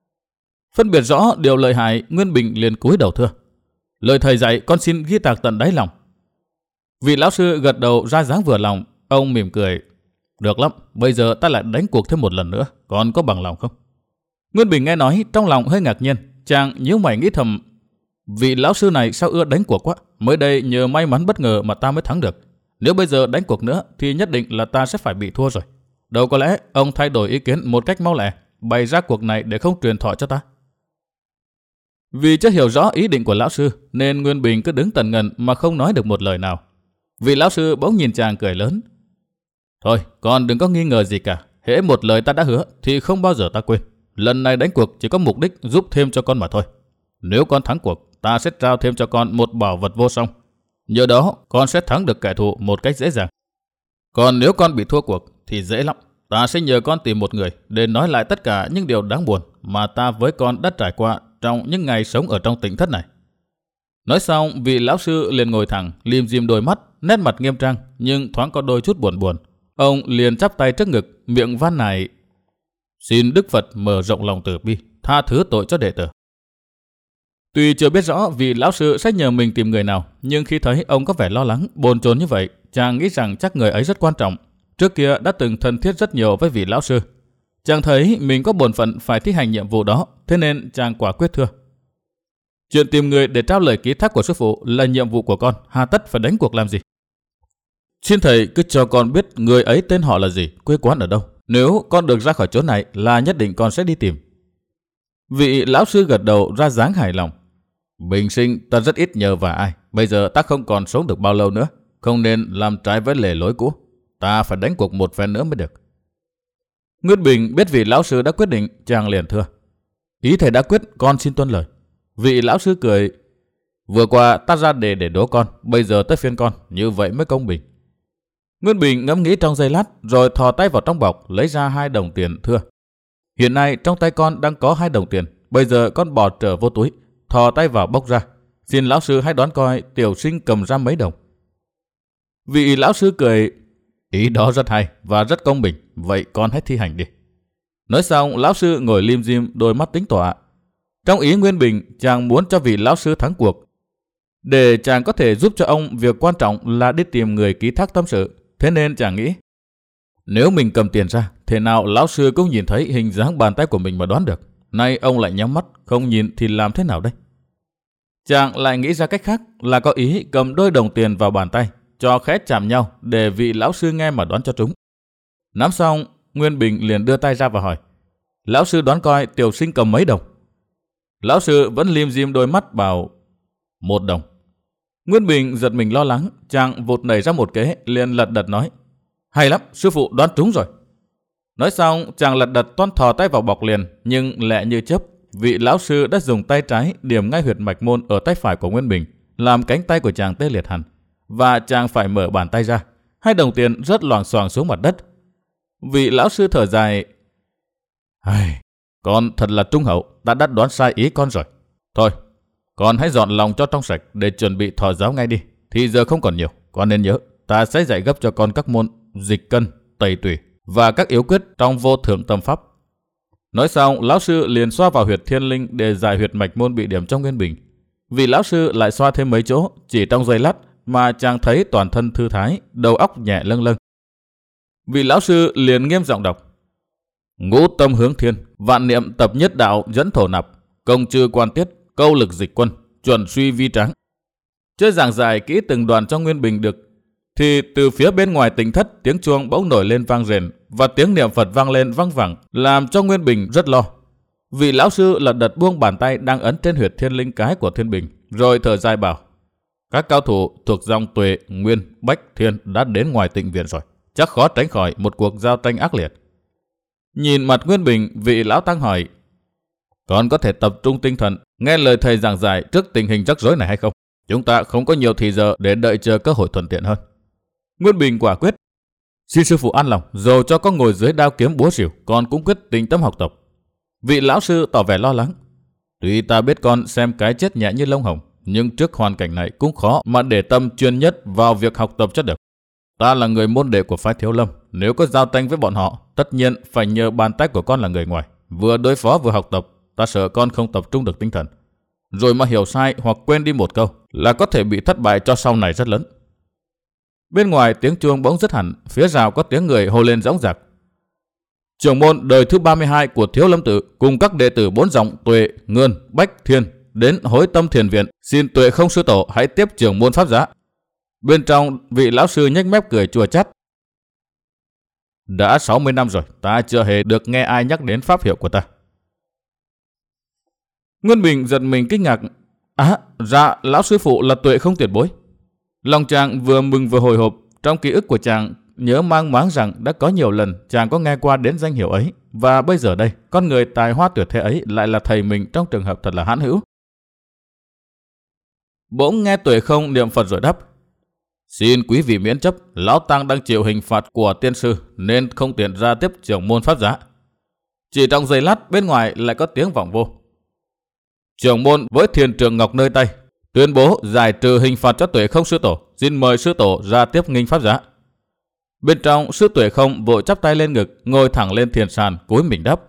Phân biệt rõ điều lợi hại, Nguyên Bình liền cúi đầu thưa, lời thầy dạy con xin ghi tạc tận đáy lòng. Vị lão sư gật đầu ra dáng vừa lòng. Ông mỉm cười, được lắm, bây giờ ta lại đánh cuộc thêm một lần nữa, con có bằng lòng không? Nguyên Bình nghe nói trong lòng hơi ngạc nhiên. Chàng nhíu mày nghĩ thầm, vị lão sư này sao ưa đánh cuộc quá. Mới đây nhờ may mắn bất ngờ mà ta mới thắng được. Nếu bây giờ đánh cuộc nữa thì nhất định là ta sẽ phải bị thua rồi. Đâu có lẽ ông thay đổi ý kiến một cách mau lẹ, bày ra cuộc này để không truyền thọ cho ta. Vì chưa hiểu rõ ý định của lão sư nên Nguyên Bình cứ đứng tần ngần mà không nói được một lời nào. Vị lão sư bỗng nhìn chàng cười lớn, thôi con đừng có nghi ngờ gì cả. Hễ một lời ta đã hứa thì không bao giờ ta quên. Lần này đánh cuộc chỉ có mục đích giúp thêm cho con mà thôi. Nếu con thắng cuộc, ta sẽ trao thêm cho con một bảo vật vô song. Nhờ đó con sẽ thắng được kẻ thù một cách dễ dàng. Còn nếu con bị thua cuộc thì dễ lắm. Ta sẽ nhờ con tìm một người để nói lại tất cả những điều đáng buồn mà ta với con đã trải qua trong những ngày sống ở trong tỉnh thất này. Nói xong, vị lão sư liền ngồi thẳng, lim dim đôi mắt, nét mặt nghiêm trang nhưng thoáng có đôi chút buồn buồn. Ông liền chắp tay trước ngực, miệng van nài, xin Đức Phật mở rộng lòng từ bi, tha thứ tội cho đệ tử. Tuy chưa biết rõ vị lão sư sẽ nhờ mình tìm người nào, nhưng khi thấy ông có vẻ lo lắng, bồn chồn như vậy, chàng nghĩ rằng chắc người ấy rất quan trọng. Trước kia đã từng thân thiết rất nhiều với vị lão sư. Chàng thấy mình có bổn phận phải thi hành nhiệm vụ đó, thế nên chàng quả quyết thưa, chuyện tìm người để trao lời ký thác của sư phụ là nhiệm vụ của con, hà tất phải đánh cuộc làm gì. Xin thầy cứ cho con biết người ấy tên họ là gì, quê quán ở đâu. Nếu con được ra khỏi chỗ này là nhất định con sẽ đi tìm. Vị lão sư gật đầu ra dáng hài lòng. Bình sinh ta rất ít nhờ vả ai, bây giờ ta không còn sống được bao lâu nữa, không nên làm trái với lề lối cũ. Ta phải đánh cuộc một phen nữa mới được. Nguyên Bình biết vị lão sư đã quyết định, chàng liền thưa, ý thầy đã quyết, con xin tuân lời. Vị lão sư cười, vừa qua ta ra đề để đố con, bây giờ tới phiên con, như vậy mới công bình. Nguyên Bình ngẫm nghĩ trong giây lát, rồi thò tay vào trong bọc lấy ra hai đồng tiền thưa, hiện nay trong tay con đang có hai đồng tiền, bây giờ con bỏ trở vô túi, thò tay vào bốc ra, xin lão sư hãy đoán coi tiểu sinh cầm ra mấy đồng. Vị lão sư cười, ý đó rất hay và rất công bình, vậy con hãy thi hành đi. Nói xong, lão sư ngồi lim dim, đôi mắt tính tọa. Trong ý Nguyên Bình, chàng muốn cho vị lão sư thắng cuộc, để chàng có thể giúp cho ông việc quan trọng là đi tìm người ký thác tâm sự. Thế nên chàng nghĩ, nếu mình cầm tiền ra, thế nào lão sư cũng nhìn thấy hình dáng bàn tay của mình mà đoán được. Nay ông lại nhắm mắt, không nhìn thì làm thế nào đây? Chàng lại nghĩ ra cách khác, là có ý cầm đôi đồng tiền vào bàn tay, cho khẽ chạm nhau để vị lão sư nghe mà đoán cho trúng. Nắm xong, Nguyên Bình liền đưa tay ra và hỏi, Lão sư đoán coi tiểu sinh cầm mấy đồng? Lão sư vẫn lim dim đôi mắt bảo một đồng. Nguyên Bình giật mình lo lắng, chàng vụt nảy ra một kế, liền lật đật nói: hay lắm, sư phụ đoán trúng rồi. Nói xong, chàng lật đật toan thò tay vào bọc liền, nhưng lẹ như chớp, vị lão sư đã dùng tay trái điểm ngay huyệt mạch môn ở tay phải của Nguyên Bình, làm cánh tay của chàng tê liệt hẳn, và chàng phải mở bàn tay ra. Hai đồng tiền rớt loảng xoảng xuống mặt đất. Vị lão sư thở dài: ai, con thật là trung hậu, ta đã đoán sai ý con rồi. Thôi, con hãy dọn lòng cho trong sạch để chuẩn bị thọ giáo ngay đi. Thì giờ không còn nhiều, con nên nhớ, ta sẽ dạy gấp cho con các môn dịch cân, tẩy tủy và các yếu quyết trong vô thượng tâm pháp. Nói xong, lão sư liền xoa vào huyệt thiên linh để giải huyệt mạch môn bị điểm trong Nguyên Bình. Vị lão sư lại xoa thêm mấy chỗ, chỉ trong giây lát mà chàng thấy toàn thân thư thái, đầu óc nhẹ lâng lâng. Vị lão sư liền nghiêm giọng đọc: ngũ tâm hướng thiên, vạn niệm tập nhất đạo dẫn thổ nạp, công trừ quan tiết, câu lực dịch quân, chuẩn suy vi tráng. Chưa giảng giải kỹ từng đoạn trong Nguyên Bình được, thì từ phía bên ngoài tỉnh thất tiếng chuông bỗng nổi lên vang rền và tiếng niệm Phật vang lên văng vẳng, làm cho Nguyên Bình rất lo. Vị lão sư lật đật buông bàn tay đang ấn trên huyệt thiên linh cái của Thiên Bình, rồi thở dài bảo: các cao thủ thuộc dòng Tuệ, Nguyên, Bách, Thiên đã đến ngoài tịnh viện rồi, chắc khó tránh khỏi một cuộc giao tranh ác liệt. Nhìn mặt Nguyên Bình, vị lão tăng hỏi: con có thể tập trung tinh thần nghe lời thầy giảng giải trước tình hình rắc rối này hay không? Chúng ta không có nhiều thì giờ để đợi chờ cơ hội thuận tiện hơn. Nguyên Bình quả quyết: xin sư phụ an lòng, dầu cho có ngồi dưới đao kiếm búa rìu, con cũng quyết định tâm học tập. Vị lão sư tỏ vẻ lo lắng: tuy ta biết con xem cái chết nhẹ như lông hồng, nhưng trước hoàn cảnh này cũng khó mà để tâm chuyên nhất vào việc học tập cho được. Ta là người môn đệ của phái Thiếu Lâm, nếu có giao tranh với bọn họ, tất nhiên phải nhờ bàn tay của con là người ngoài, vừa đối phó vừa học tập. Ta sợ con không tập trung được tinh thần, rồi mà hiểu sai hoặc quên đi một câu là có thể bị thất bại cho sau này rất lớn. Bên ngoài tiếng chuông bỗng dứt hẳn, phía rào có tiếng người hô lên dõng dạc: trưởng môn đời thứ ba mươi hai của Thiếu Lâm tự cùng các đệ tử bốn dòng Tuệ, Ngân, Bách, Thiên đến Hối Tâm Thiền Viện, xin Tuệ không sư tổ hãy tiếp trưởng môn pháp giá. Bên trong, vị lão sư nhếch mép cười chua chát: đã sáu mươi năm rồi, ta chưa hề được nghe ai nhắc đến pháp hiệu của ta. Nguyên Bình giật mình kinh ngạc: á, dạ lão sư phụ là Tuệ không tiền bối. Lòng chàng vừa mừng vừa hồi hộp. Trong ký ức của chàng nhớ mang máng rằng đã có nhiều lần chàng có nghe qua đến danh hiệu ấy, và bây giờ đây con người tài hoa tuyệt thế ấy lại là thầy mình trong trường hợp thật là hãn hữu. Bỗng nghe Tuệ không niệm Phật rồi đáp: xin quý vị miễn chấp, lão tăng đang chịu hình phạt của tiên sư nên không tiện ra tiếp trưởng môn pháp giá. Chỉ trong giây lát, bên ngoài lại có tiếng vọng vô: trưởng môn với thiền trưởng ngọc nơi tay tuyên bố giải trừ hình phạt cho Tuệ không sư tổ, xin mời sư tổ ra tiếp nghinh pháp giá. Bên trong, sư Tuệ không vội chắp tay lên ngực, ngồi thẳng lên thiền sàn, cúi mình đáp: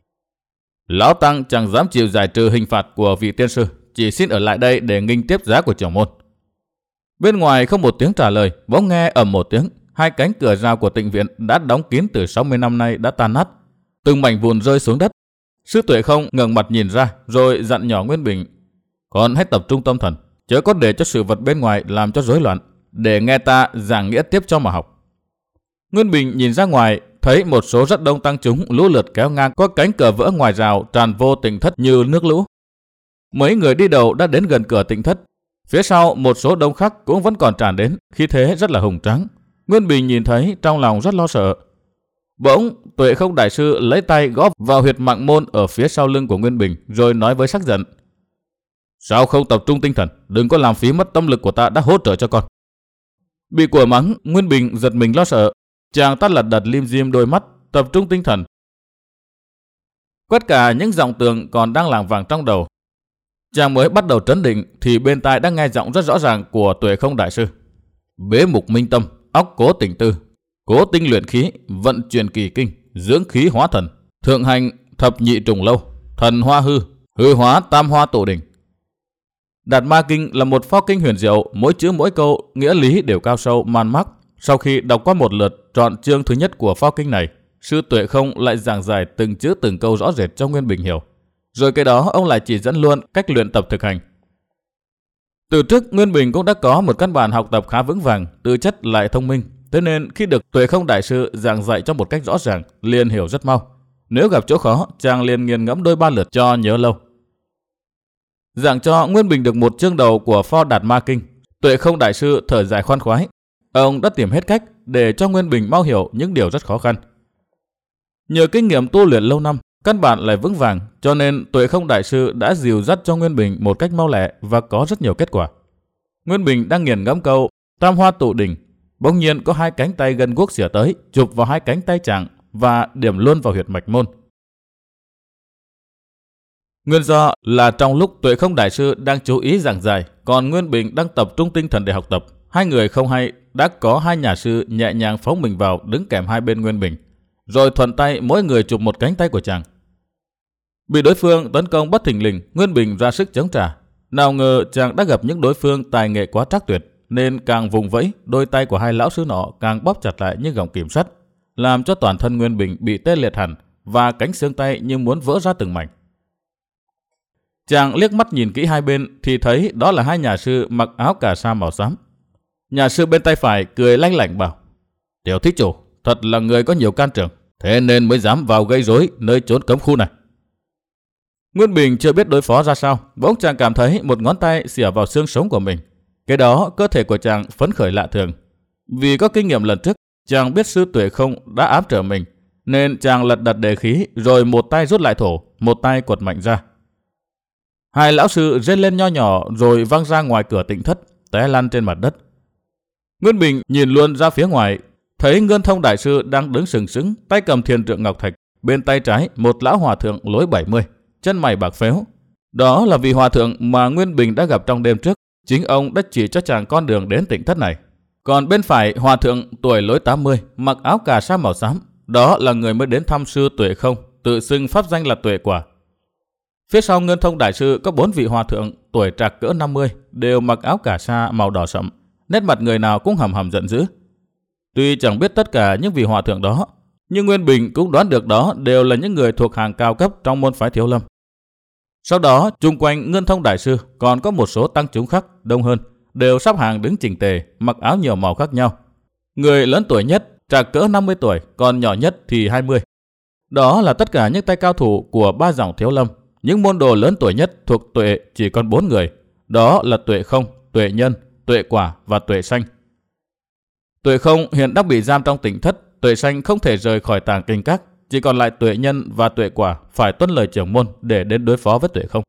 lão tăng chẳng dám chịu giải trừ hình phạt của vị tiên sư, chỉ xin ở lại đây để nghinh tiếp giá của trưởng môn. Bên ngoài không một tiếng trả lời, bỗng nghe ầm một tiếng, hai cánh cửa rào của tịnh viện đã đóng kín từ sáu mươi năm nay đã tan nát, từng mảnh vụn rơi xuống đất. Sư Tuệ không ngẩng mặt nhìn ra, rồi dặn nhỏ Nguyên Bình: con hãy tập trung tâm thần, chớ có để cho sự vật bên ngoài làm cho rối loạn, để nghe ta giảng nghĩa tiếp cho mà học. Nguyên Bình nhìn ra ngoài, thấy một số rất đông tăng chúng lũ lượt kéo ngang có cánh cửa vỡ ngoài rào tràn vô tịnh thất như nước lũ. Mấy người đi đầu đã đến gần cửa tịnh thất, phía sau một số đông khác cũng vẫn còn tràn đến, khí thế rất là hùng tráng. Nguyên Bình nhìn thấy trong lòng rất lo sợ. Bỗng Tuệ không đại sư lấy tay gõ vào huyệt mạng môn ở phía sau lưng của Nguyên Bình, rồi nói với sắc giận: sao không tập trung tinh thần, đừng có làm phí mất tâm lực của ta đã hỗ trợ cho con. Bị của mắng, Nguyên Bình giật mình lo sợ, chàng tắt lật đật lim dim đôi mắt, tập trung tinh thần. Tất cả những giọng tường còn đang lảng vảng trong đầu. Chàng mới bắt đầu trấn định thì bên tai đã nghe giọng rất rõ ràng của Tuệ không đại sư: bế mục minh tâm, óc cố tỉnh tư, cố tinh luyện khí, vận chuyển kỳ kinh, dưỡng khí hóa thần, thượng hành thập nhị trùng lâu, thần hoa hư, hư hóa tam hoa tổ đình. Đạt Ma Kinh là một pho kinh huyền diệu, mỗi chữ mỗi câu nghĩa lý đều cao sâu man mác. Sau khi đọc qua một lượt trọn chương thứ nhất của pho kinh này, sư Tuệ không lại giảng giải từng chữ từng câu rõ rệt cho Nguyên Bình hiểu. Rồi cái đó ông lại chỉ dẫn luôn cách luyện tập thực hành. Từ trước Nguyên Bình cũng đã có một căn bản học tập khá vững vàng, tư chất lại thông minh, thế nên khi được Tuệ không đại sư giảng dạy cho một cách rõ ràng, liền hiểu rất mau. Nếu gặp chỗ khó, chàng liền nghiền ngẫm đôi ba lượt cho nhớ lâu. Giảng cho Nguyên Bình được một chương đầu của Pho Đạt Ma Kinh, Tuệ Không đại sư thở dài khoan khoái. Ông đã tìm hết cách để cho Nguyên Bình mau hiểu những điều rất khó khăn. Nhờ kinh nghiệm tu luyện lâu năm, căn bản lại vững vàng, cho nên Tuệ Không đại sư đã dìu dắt cho Nguyên Bình một cách mau lẹ và có rất nhiều kết quả. Nguyên Bình đang nghiền ngẫm câu Tam Hoa Tụ Đỉnh, bỗng nhiên có hai cánh tay gân guốc xỉa tới, chụp vào hai cánh tay chàng và điểm luôn vào huyệt mạch môn. Nguyên do là trong lúc Tuệ Không đại sư đang chú ý giảng giải, còn Nguyên Bình đang tập trung tinh thần để học tập, hai người không hay đã có hai nhà sư nhẹ nhàng phóng mình vào đứng kèm hai bên Nguyên Bình, rồi thuận tay mỗi người chụp một cánh tay của chàng. Bị đối phương tấn công bất thình lình, Nguyên Bình ra sức chống trả. Nào ngờ chàng đã gặp những đối phương tài nghệ quá trắc tuyệt, nên càng vùng vẫy, đôi tay của hai lão sư nọ càng bóp chặt lại như gọng kìm sắt, làm cho toàn thân Nguyên Bình bị tê liệt hẳn và cánh xương tay như muốn vỡ ra từng mảnh. Chàng liếc mắt nhìn kỹ hai bên thì thấy đó là hai nhà sư mặc áo cà sa màu xám. Nhà sư bên tay phải cười lanh lảnh bảo: "Tiểu thí chủ, thật là người có nhiều can trường, thế nên mới dám vào gây rối nơi chốn cấm khu này." Nguyên Bình chưa biết đối phó ra sao, bỗng chàng cảm thấy một ngón tay xỉa vào xương sống của mình. Cái đó cơ thể của chàng phấn khởi lạ thường. Vì có kinh nghiệm lần trước, chàng biết sư Tuệ Không đã ám trở mình, nên chàng lật đật đề khí, rồi một tay rút lại thổ, một tay quật mạnh ra. Hai lão sư rên lên nho nhỏ rồi văng ra ngoài cửa tịnh thất, té lăn trên mặt đất. Nguyên Bình nhìn luôn ra phía ngoài, thấy Ngân Thông đại sư đang đứng sừng sững, tay cầm thiền trượng ngọc thạch, bên tay trái một lão hòa thượng lối bảy mươi, chân mày bạc phếu. Đó là vị hòa thượng mà Nguyên Bình đã gặp trong đêm trước, chính ông đã chỉ cho chàng con đường đến tịnh thất này. Còn bên phải hòa thượng tuổi lối tám mươi, mặc áo cà sa màu xám, đó là người mới đến thăm sư Tuệ Không, tự xưng pháp danh là Tuệ Quả. Phía sau Ngân Thông đại sư có bốn vị hòa thượng tuổi trạc cỡ năm mươi, đều mặc áo cà sa màu đỏ sậm, nét mặt người nào cũng hầm hầm giận dữ. Tuy chẳng biết tất cả những vị hòa thượng đó, nhưng Nguyên Bình cũng đoán được đó đều là những người thuộc hàng cao cấp trong môn phái Thiếu Lâm. Sau đó, chung quanh Ngân Thông đại sư còn có một số tăng chúng khác đông hơn, đều sắp hàng đứng chỉnh tề, mặc áo nhiều màu khác nhau. Người lớn tuổi nhất trạc cỡ năm mươi tuổi, còn nhỏ nhất thì hai mươi. Đó là tất cả những tay cao thủ của ba dòng Thiếu Lâm. Những môn đồ lớn tuổi nhất thuộc Tuệ chỉ còn bốn người, đó là Tuệ Không, Tuệ Nhân, Tuệ Quả và Tuệ Sanh. Tuệ Không hiện đang bị giam trong tịnh thất, Tuệ Sanh không thể rời khỏi tàng kinh các, chỉ còn lại Tuệ Nhân và Tuệ Quả phải tuân lời trưởng môn để đến đối phó với Tuệ Không.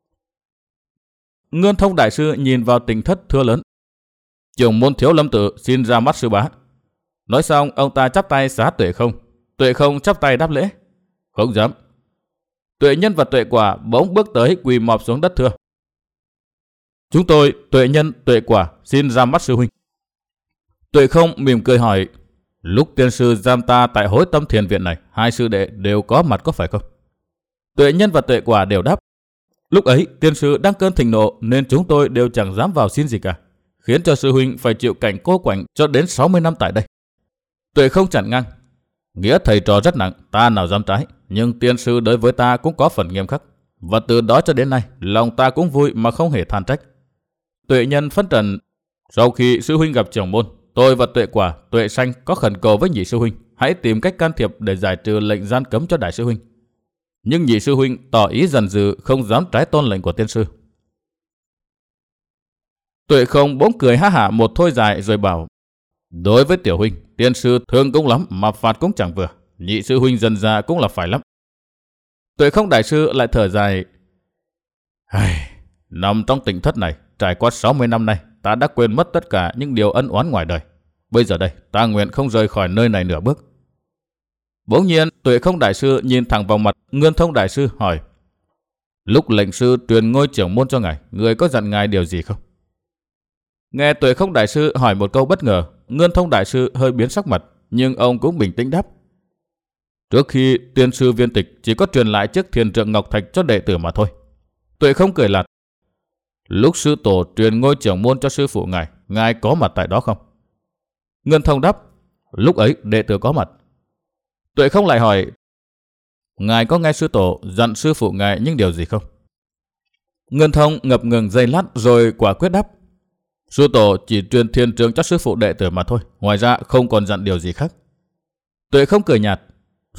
Ngân Thông đại sư nhìn vào tịnh thất thưa lớn: "Trưởng môn Thiếu Lâm tự xin ra mắt sư bá." Nói xong, ông ta chắp tay xá Tuệ Không. Tuệ Không chắp tay đáp lễ: "Không dám." Tuệ Nhân và Tuệ Quả bỗng bước tới quỳ mọp xuống đất thưa: "Chúng tôi, Tuệ Nhân, Tuệ Quả xin ra mắt sư huynh." Tuệ Không mỉm cười hỏi: "Lúc tiên sư giam ta tại Hối Tâm Thiền Viện này, hai sư đệ đều có mặt có phải không?" Tuệ Nhân và Tuệ Quả đều đáp: "Lúc ấy tiên sư đang cơn thịnh nộ nên chúng tôi đều chẳng dám vào xin gì cả, khiến cho sư huynh phải chịu cảnh cô quạnh cho đến sáu mươi năm tại đây." Tuệ Không chặn ngang: "Nghĩa thầy trò rất nặng, ta nào dám trái, nhưng tiên sư đối với ta cũng có phần nghiêm khắc, và từ đó cho đến nay lòng ta cũng vui mà không hề than trách." Tuệ Nhân phân trần: "Sau khi sư huynh gặp trưởng môn, tôi và Tuệ Quả, Tuệ Sanh có khẩn cầu với nhị sư huynh hãy tìm cách can thiệp để giải trừ lệnh gian cấm cho đại sư huynh, nhưng nhị sư huynh tỏ ý dần dừ không dám trái tôn lệnh của tiên sư." Tuệ Không bỗng cười ha hả một thôi dài rồi bảo: "Đối với tiểu huynh, tiên sư thương cũng lắm mà phạt cũng chẳng vừa, nhị sư huynh dần ra cũng là phải lắm." Tuệ Không đại sư lại thở dài: "Nằm trong tịnh thất này trải qua sáu mươi năm nay, ta đã quên mất tất cả những điều ân oán ngoài đời. Bây giờ đây, ta nguyện không rời khỏi nơi này nửa bước." Bỗng nhiên, Tuệ Không đại sư nhìn thẳng vào mặt Ngân Thông đại sư hỏi: "Lúc lệnh sư truyền ngôi trưởng môn cho ngài, người có dặn ngài điều gì không?" Nghe Tuệ Không đại sư hỏi một câu bất ngờ, Ngân Thông đại sư hơi biến sắc mặt, nhưng ông cũng bình tĩnh đáp: "Trước khi tiên sư viên tịch chỉ có truyền lại chiếc thiền trượng ngọc thạch cho đệ tử mà thôi." Tuệ Không cười lạt: "Lúc sư tổ truyền ngôi trưởng môn cho sư phụ ngài, ngài có mặt tại đó không?" Ngân Thông đáp: "Lúc ấy đệ tử có mặt." Tuệ Không lại hỏi: "Ngài có nghe sư tổ dặn sư phụ ngài những điều gì không?" Ngân Thông ngập ngừng giây lát rồi quả quyết đáp: "Sư tổ chỉ truyền thiền trượng cho sư phụ đệ tử mà thôi, ngoài ra không còn dặn điều gì khác." Tuệ Không cười nhạt: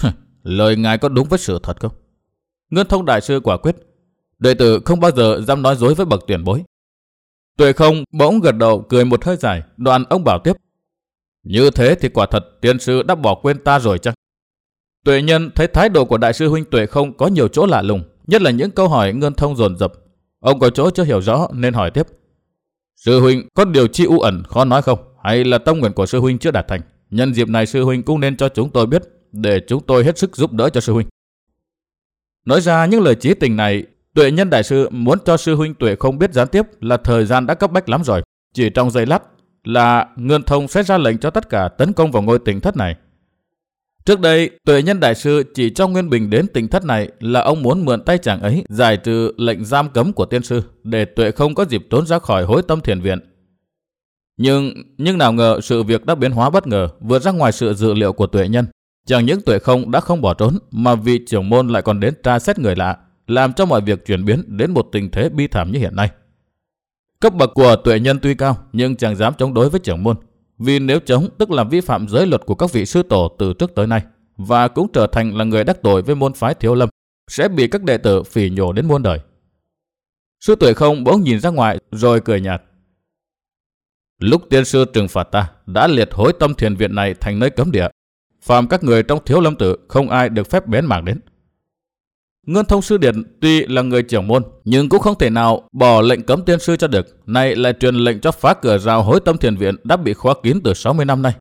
lời ngài có đúng với sự thật không? Ngân Thông đại sư quả quyết, đệ tử không bao giờ dám nói dối với bậc tiền bối. Tuệ Không bỗng gật đầu cười một hơi dài, đoạn ông bảo tiếp. Như thế thì quả thật tiên sư đã bỏ quên ta rồi chăng? Tuệ Nhân thấy thái độ của đại sư huynh Tuệ Không có nhiều chỗ lạ lùng, nhất là những câu hỏi Ngân Thông dồn dập. Ông có chỗ chưa hiểu rõ nên hỏi tiếp. Sư huynh có điều chi u ẩn khó nói không? Hay là tâm nguyện của sư huynh chưa đạt thành? Nhân dịp này sư huynh cũng nên cho chúng tôi biết, để chúng tôi hết sức giúp đỡ cho sư huynh. Nói ra những lời chí tình này, Tuệ Nhân đại sư muốn cho sư huynh Tuệ Không biết gián tiếp là thời gian đã cấp bách lắm rồi. Chỉ trong giây lát là Ngân Thông sẽ ra lệnh cho tất cả tấn công vào ngôi tỉnh thất này. Trước đây, Tuệ Nhân đại sư chỉ cho Nguyên Bình đến tỉnh thất này là ông muốn mượn tay chàng ấy giải trừ lệnh giam cấm của tiên sư, để Tuệ Không có dịp trốn ra khỏi Hối Tâm Thiền Viện. Nhưng nhưng nào ngờ sự việc đã biến hóa bất ngờ, vượt ra ngoài sự dự liệu của Tuệ Nhân. Chẳng những Tuệ Không đã không bỏ trốn, mà vị trưởng môn lại còn đến tra xét người lạ, làm cho mọi việc chuyển biến đến một tình thế bi thảm như hiện nay. Cấp bậc của Tuệ Nhân tuy cao, nhưng chẳng dám chống đối với trưởng môn, vì nếu chống tức là vi phạm giới luật của các vị sư tổ từ trước tới nay, và cũng trở thành là người đắc tội với môn phái Thiếu Lâm, sẽ bị các đệ tử phỉ nhổ đến muôn đời. Sư Tuệ Không bỗng nhìn ra ngoài rồi cười nhạt. Lúc tiên sư trừng phạt ta, đã liệt Hối Tâm Thiền Viện này thành nơi cấm địa, phàm các người trong Thiếu Lâm tự không ai được phép bén mảng đến. Ngân Thông sư điệt tuy là người trưởng môn, nhưng cũng không thể nào bỏ lệnh cấm tiên sư cho được, nay lại truyền lệnh cho phá cửa rào Hối Tâm Thiền Viện đã bị khóa kín từ sáu mươi năm nay.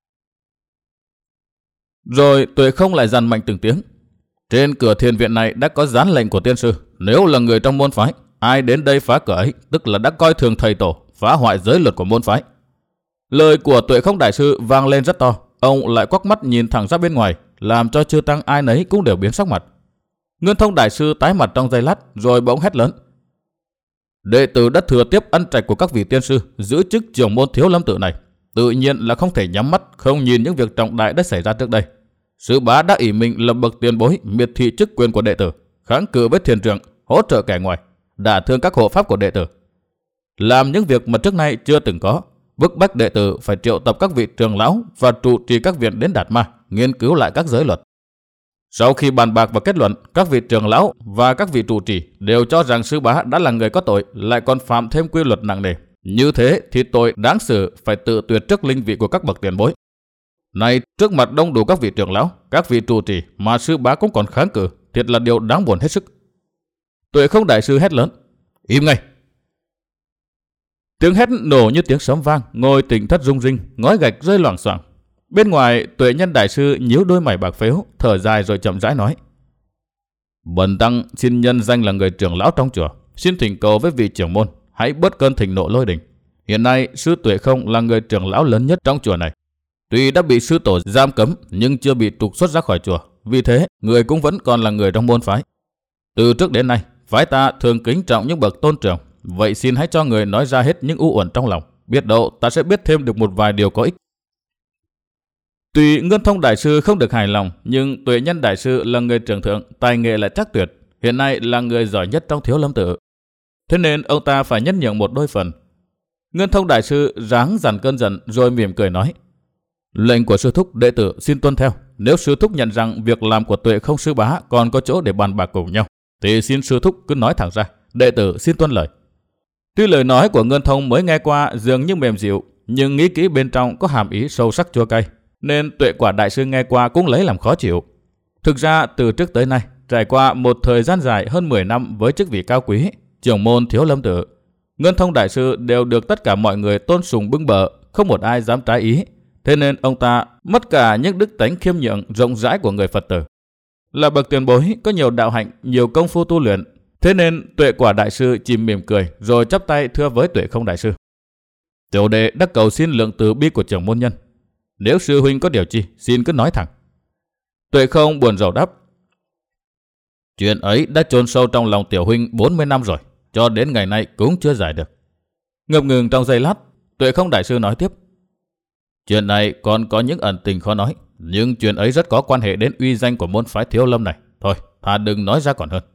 Rồi Tuệ Không lại dằn mạnh từng tiếng. Trên cửa thiền viện này đã có dán lệnh của tiên sư, nếu là người trong môn phái, ai đến đây phá cửa ấy tức là đã coi thường thầy tổ, phá hoại giới luật của môn phái. Lời của Tuệ Không đại sư vang lên rất to, ông lại quắc mắt nhìn thẳng ra bên ngoài, làm cho chư tăng ai nấy cũng đều biến sắc mặt. Ngân Thông đại sư tái mặt trong giây lát, rồi bỗng hét lớn. Đệ tử đã thừa tiếp ân trạch của các vị tiên sư, giữ chức trưởng môn Thiếu Lâm tự này, tự nhiên là không thể nhắm mắt không nhìn những việc trọng đại đã xảy ra trước đây. Sư bá đã ỷ mình là bậc tiền bối, miệt thị chức quyền của đệ tử, kháng cự với thiền trưởng, hỗ trợ kẻ ngoài, đả thương các hộ pháp của đệ tử, làm những việc mà trước nay chưa từng có, bức bách đệ tử phải triệu tập các vị trưởng lão và trụ trì các viện đến Đạt Ma, nghiên cứu lại các giới luật. Sau khi bàn bạc và kết luận, các vị trưởng lão và các vị trụ trì đều cho rằng sư bá đã là người có tội, lại còn phạm thêm quy luật nặng nề. Như thế thì tội đáng xử phải tự tuyệt trước linh vị của các bậc tiền bối. Này, trước mặt đông đủ các vị trưởng lão, các vị trụ trì mà sư bá cũng còn kháng cự, thiệt là điều đáng buồn hết sức. Tuệ Không đại sư hét lớn. Im ngay! Tiếng hét nổ như tiếng sấm vang, ngôi tỉnh thất rung rinh, ngói gạch rơi loảng xoảng. Bên ngoài, Tuệ Nhân đại sư nhíu đôi mày bạc phếu, thở dài rồi chậm rãi nói. Bần tăng xin nhân danh là người trưởng lão trong chùa, xin thỉnh cầu với vị trưởng môn, hãy bớt cơn thịnh nộ lôi đình. Hiện nay, sư Tuệ Không là người trưởng lão lớn nhất trong chùa này. Tuy đã bị sư tổ giam cấm, nhưng chưa bị trục xuất ra khỏi chùa. Vì thế, người cũng vẫn còn là người trong môn phái. Từ trước đến nay, phái ta thường kính trọng những bậc tôn trưởng. Vậy xin hãy cho người nói ra hết những u uẩn trong lòng. Biết đâu ta sẽ biết thêm được một vài điều có ích. Tuy Ngân Thông đại sư không được hài lòng, nhưng Tuệ Nhân đại sư là người trưởng thượng, tài nghệ lại chắc tuyệt, hiện nay là người giỏi nhất trong Thiếu Lâm tự. Thế nên ông ta phải nhân nhượng một đôi phần. Ngân Thông đại sư ráng dằn cơn giận rồi mỉm cười nói. Lệnh của sư thúc đệ tử xin tuân theo. Nếu sư thúc nhận rằng việc làm của Tuệ Không sư bá còn có chỗ để bàn bạc cùng nhau, thì xin sư thúc cứ nói thẳng ra, đệ tử xin tuân lời. Tuy lời nói của Ngân Thông mới nghe qua dường như mềm dịu, nhưng nghĩ kỹ bên trong có hàm ý sâu sắc chua cay, nên Tuệ Quả đại sư nghe qua cũng lấy làm khó chịu. Thực ra từ trước tới nay, trải qua một thời gian dài hơn mười năm với chức vị cao quý, trưởng môn Thiếu Lâm tự, Ngân Thông đại sư đều được tất cả mọi người tôn sùng bưng bợ, không một ai dám trái ý. Thế nên ông ta mất cả những đức tánh khiêm nhượng rộng rãi của người Phật tử. Là bậc tiền bối có nhiều đạo hạnh, nhiều công phu tu luyện, thế nên Tuệ Quả đại sư chỉ mỉm cười rồi chắp tay thưa với Tuệ Không đại sư. Tiểu đệ đã cầu xin lượng từ bi của trưởng môn nhân. Nếu sư huynh có điều chi, xin cứ nói thẳng. Tuệ Không buồn rầu đáp. Chuyện ấy đã chôn sâu trong lòng tiểu huynh bốn mươi năm rồi, cho đến ngày nay cũng chưa giải được. Ngập ngừng trong giây lát, Tuệ Không đại sư nói tiếp. Chuyện này còn có những ẩn tình khó nói, nhưng chuyện ấy rất có quan hệ đến uy danh của môn phái Thiếu Lâm này. Thôi, thà đừng nói ra còn hơn.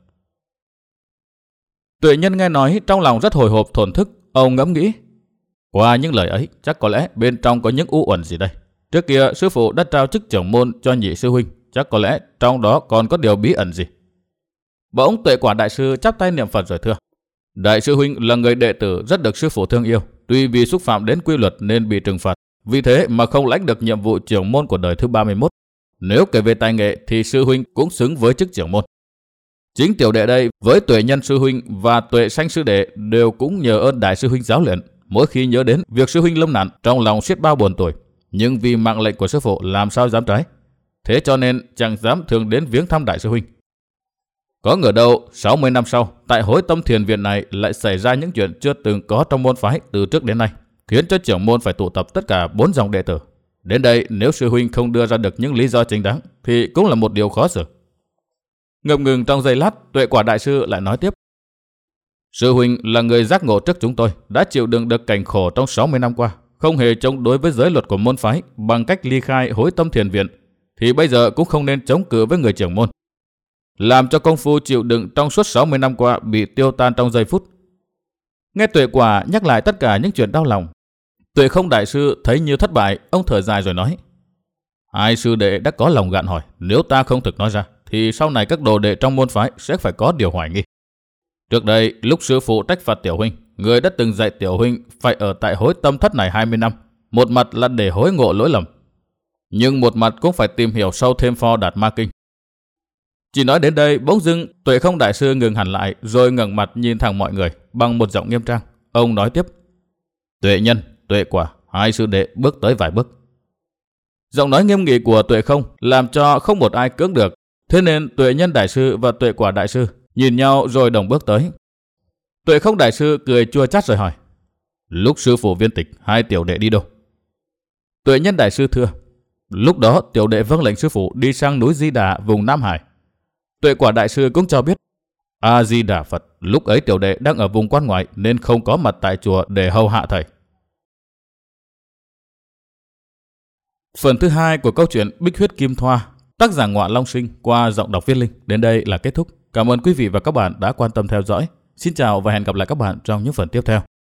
Tuệ Nhân nghe nói trong lòng rất hồi hộp thổn thức, ông ngẫm nghĩ. Qua những lời ấy, chắc có lẽ bên trong có những u uẩn gì đây. Trước kia sư phụ đã trao chức trưởng môn cho nhị sư huynh, chắc có lẽ trong đó còn có điều bí ẩn gì. Bỗng Tuệ Quả đại sư chắp tay niệm Phật rồi thưa: Đại sư huynh là người đệ tử rất được sư phụ thương yêu, tuy vì xúc phạm đến quy luật nên bị trừng phạt, vì thế mà không lãnh được nhiệm vụ trưởng môn của đời thứ ba mươi mốt. Nếu kể về tài nghệ thì sư huynh cũng xứng với chức trưởng môn. Chính tiểu đệ đây với Tuệ Nhân sư huynh và Tuệ Sanh sư đệ đều cũng nhờ ơn đại sư huynh giáo luyện. Mỗi khi nhớ đến việc sư huynh lâm nạn, trong lòng xiết bao buồn tủi, nhưng vì mạng lệnh của sư phụ làm sao dám trái. Thế cho nên chẳng dám thường đến viếng thăm đại sư huynh. Có ngờ đâu sáu mươi năm sau, tại Hối Tâm Thiền Viện này lại xảy ra những chuyện chưa từng có trong môn phái từ trước đến nay, khiến cho trưởng môn phải tụ tập tất cả bốn dòng đệ tử. Đến đây nếu sư huynh không đưa ra được những lý do chính đáng thì cũng là một điều khó xử. Ngập ngừng trong giây lát, Tuệ Quả đại sư lại nói tiếp: Sư huynh là người giác ngộ trước chúng tôi, đã chịu đựng được cảnh khổ trong sáu mươi năm qua, không hề chống đối với giới luật của môn phái bằng cách ly khai Hối Tâm Thiền Viện, thì bây giờ cũng không nên chống cự với người trưởng môn, làm cho công phu chịu đựng trong suốt sáu mươi năm qua bị tiêu tan trong giây phút. Nghe Tuệ Quả nhắc lại tất cả những chuyện đau lòng, Tuệ Không đại sư thấy như thất bại, ông thở dài rồi nói: Hai sư đệ đã có lòng gạn hỏi, nếu ta không thực nói ra thì sau này các đồ đệ trong môn phái sẽ phải có điều hoài nghi. Trước đây lúc sư phụ trách phạt tiểu huynh, người đã từng dạy tiểu huynh phải ở tại Hối Tâm thất này hai mươi năm, một mặt là để hối ngộ lỗi lầm, nhưng một mặt cũng phải tìm hiểu sâu thêm Pho Đạt Ma Kinh. Chỉ nói đến đây, bỗng dưng Tuệ Không đại sư ngừng hẳn lại, rồi ngẩng mặt nhìn thẳng mọi người bằng một giọng nghiêm trang. Ông nói tiếp: Tuệ Nhân, Tuệ Quả, hai sư đệ bước tới vài bước. Giọng nói nghiêm nghị của Tuệ Không làm cho không một ai cưỡng được, thế nên Tuệ Nhân đại sư và Tuệ Quả đại sư nhìn nhau rồi đồng bước tới. Tuệ Không đại sư cười chua chát rồi hỏi: Lúc sư phụ viên tịch, hai tiểu đệ đi đâu? Tuệ Nhân đại sư thưa: Lúc đó tiểu đệ vâng lệnh sư phụ đi sang núi Di Đà vùng Nam Hải. Tuệ Quả đại sư cũng cho biết: A Di Đà Phật, lúc ấy tiểu đệ đang ở vùng quan ngoại nên không có mặt tại chùa để hầu hạ thầy. Phần thứ hai của câu chuyện Bích Huyết Kim Thoa, tác giả Ngoạ Long Sinh qua giọng đọc Viết Linh đến đây là kết thúc. Cảm ơn quý vị và các bạn đã quan tâm theo dõi. Xin chào và hẹn gặp lại các bạn trong những phần tiếp theo.